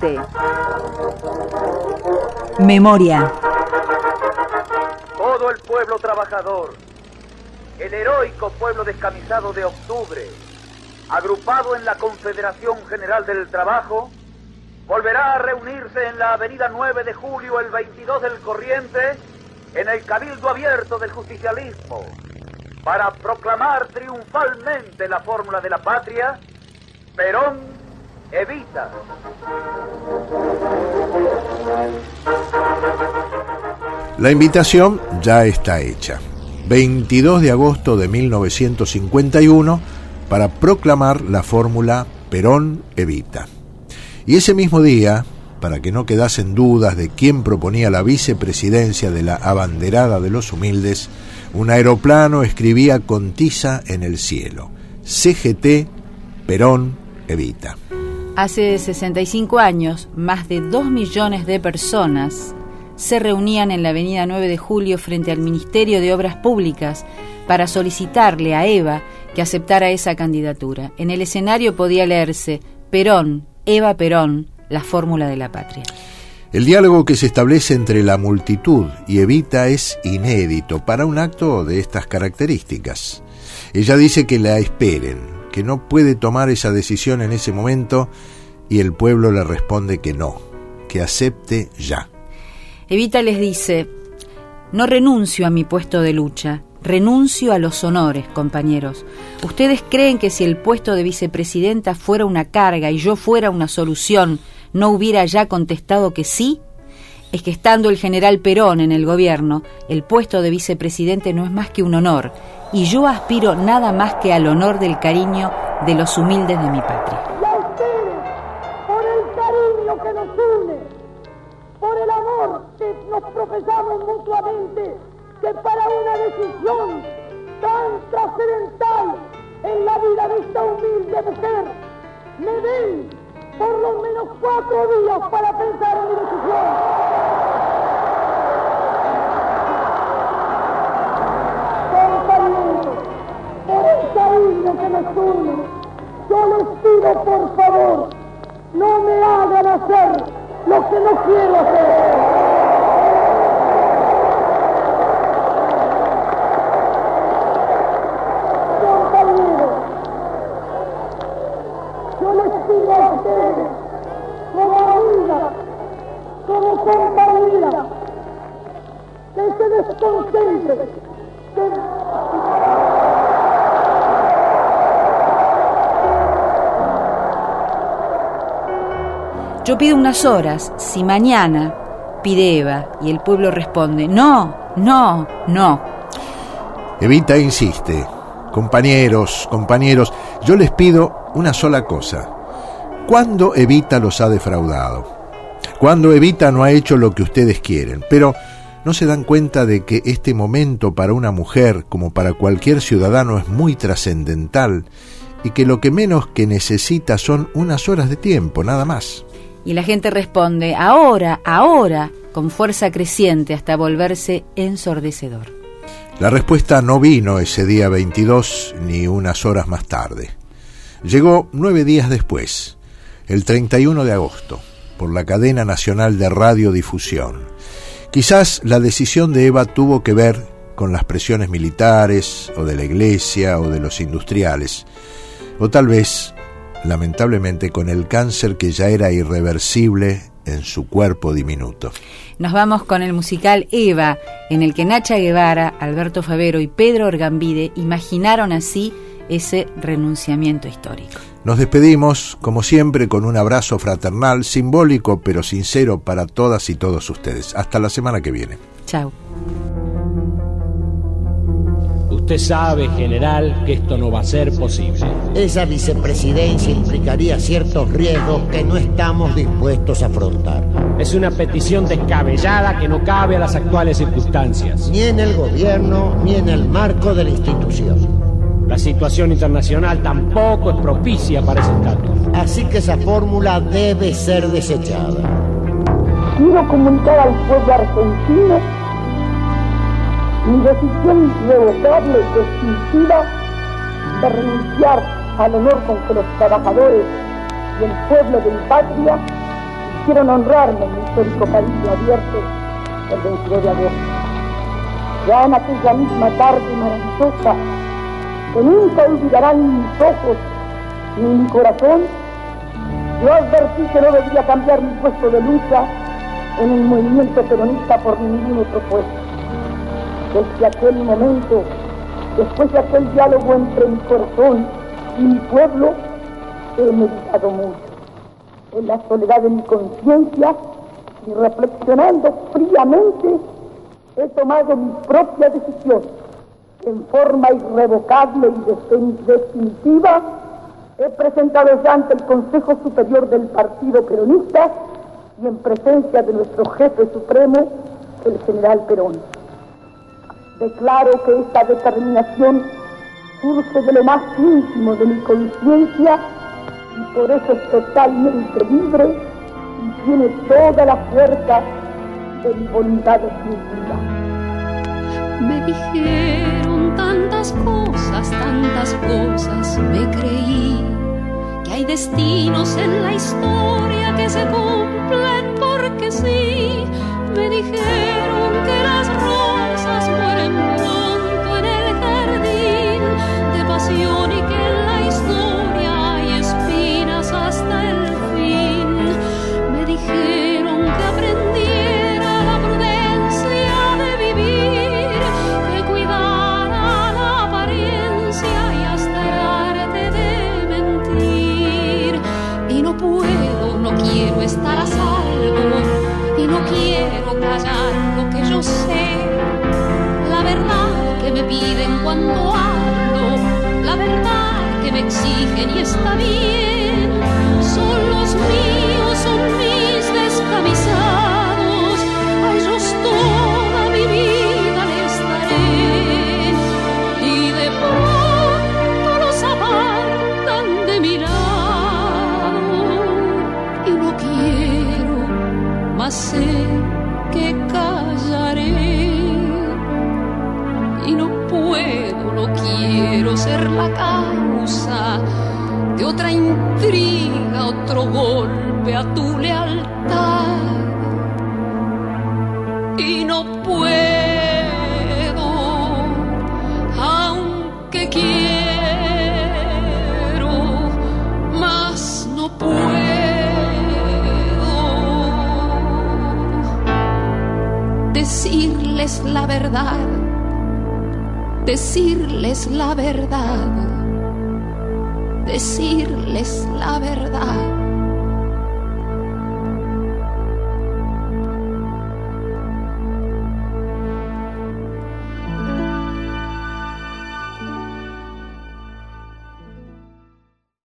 Memoria. Todo el pueblo trabajador, el heroico pueblo descamisado de octubre, agrupado en la Confederación General del Trabajo, volverá a reunirse en la avenida 9 de julio el 22 del corriente, en el Cabildo Abierto del Justicialismo, para proclamar triunfalmente la fórmula de la patria: Perón Evita. La invitación ya está hecha. 22 de agosto de 1951 para proclamar la fórmula Perón Evita. Y ese mismo día, para que no quedasen dudas de quién proponía la vicepresidencia de la abanderada de los humildes, un aeroplano escribía con tiza en el cielo: CGT Perón Evita. Hace 65 años, más de 2 millones de personas se reunían en la avenida 9 de Julio frente al Ministerio de Obras Públicas para solicitarle a Eva que aceptara esa candidatura. En el escenario podía leerse: Perón, Eva Perón, la fórmula de la patria. El diálogo que se establece entre la multitud y Evita es inédito para un acto de estas características. Ella dice que la esperen, que no puede tomar esa decisión en ese momento, y el pueblo le responde que no, que acepte ya. Evita les dice: no renuncio a mi puesto de lucha, renuncio a los honores, compañeros. ¿Ustedes creen que si el puesto de vicepresidenta fuera una carga y yo fuera una solución, no hubiera ya contestado que sí? Es que estando el general Perón en el gobierno, el puesto de vicepresidente no es más que un honor, y yo aspiro nada más que al honor del cariño de los humildes de mi patria. Y a ustedes, por el cariño que nos une, por el amor que nos profesamos mutuamente, que para una decisión tan trascendental en la vida de esta humilde mujer, me den por lo menos 4 días para pensar en mi decisión. Compañeros, por el cariño que nos une, yo les pido por favor, no me hagan hacer lo que no quiero hacer. Yo les pido a ustedes, como amiga, como compañera, que se desconcentren, Yo pido unas horas, si mañana, pide Eva, y el pueblo responde: no, no, no. Evita insiste: compañeros, yo les pido una sola cosa. ¿Cuándo Evita los ha defraudado? ¿Cuándo Evita no ha hecho lo que ustedes quieren? Pero ¿no se dan cuenta de que este momento para una mujer, como para cualquier ciudadano, es muy trascendental y que lo que menos que necesita son unas horas de tiempo, nada más? Y la gente responde: ahora, ahora, con fuerza creciente hasta volverse ensordecedor. La respuesta no vino ese día 22 ni unas horas más tarde. Llegó 9 días después, el 31 de agosto, por la cadena nacional de radiodifusión. Quizás la decisión de Eva tuvo que ver con las presiones militares, o de la iglesia, o de los industriales, o tal vez, lamentablemente, con el cáncer que ya era irreversible en su cuerpo diminuto. Nos vamos con el musical Eva, en el que Nacha Guevara, Alberto Favero y Pedro Orgambide imaginaron así ese renunciamiento histórico. Nos despedimos, como siempre, con un abrazo fraternal, simbólico pero sincero para todas y todos ustedes. Hasta la semana que viene. Chao. Usted sabe, general, que esto no va a ser posible. Esa vicepresidencia implicaría ciertos riesgos que no estamos dispuestos a afrontar. Es una petición descabellada que no cabe a las actuales circunstancias. Ni en el gobierno, ni en el marco de la institución. La situación internacional tampoco es propicia para ese estatus. Así que esa fórmula debe ser desechada. Quiero comunicar al pueblo argentino mi decisión irrevocable y definitiva de renunciar al honor con que los trabajadores y el pueblo de mi patria quisieron honrarme en mi histórico país abierto el 22 de agosto. Ya en aquella misma tarde maravillosa, que nunca olvidarán mis ojos ni mi corazón, yo advertí que no debía cambiar mi puesto de lucha en el movimiento peronista por ningún otro puesto. Desde aquel momento, después de aquel diálogo entre mi corazón y mi pueblo, he meditado mucho. En la soledad de mi conciencia y reflexionando fríamente, he tomado mi propia decisión. En forma irrevocable y definitiva, he presentado ya ante el Consejo Superior del Partido Peronista y en presencia de nuestro jefe supremo, el general Perón. Declaro que esta determinación surge de lo más íntimo de mi conciencia y por eso es totalmente libre y tiene toda la fuerza de mi voluntad definitiva. Me dijeron tantas cosas, me creí que hay destinos en la historia que se cumplen porque sí. Me dijeron que las rosas mueren pronto en el jardín de pasión y que en la historia hay espinas hasta el fin. Me dijeron que aprendiera la prudencia de vivir, que cuidara la apariencia y hasta el arte de mentir. Y no puedo, no quiero estar a salvo y no quiero callar lo que yo sé. La verdad que me piden cuando hablo, la verdad que me exigen y está bien, son los míos, son mis descamisados, a ellos toda mi vida les daré. Y de pronto los apartan de mi lado y no quiero, mas sé que callaré. Y no puedo, no quiero ser la causa de otra intriga, otro golpe a tu lealtad. Y no puedo, aunque quiero, mas no puedo decirles la verdad, decirles la verdad, decirles la verdad.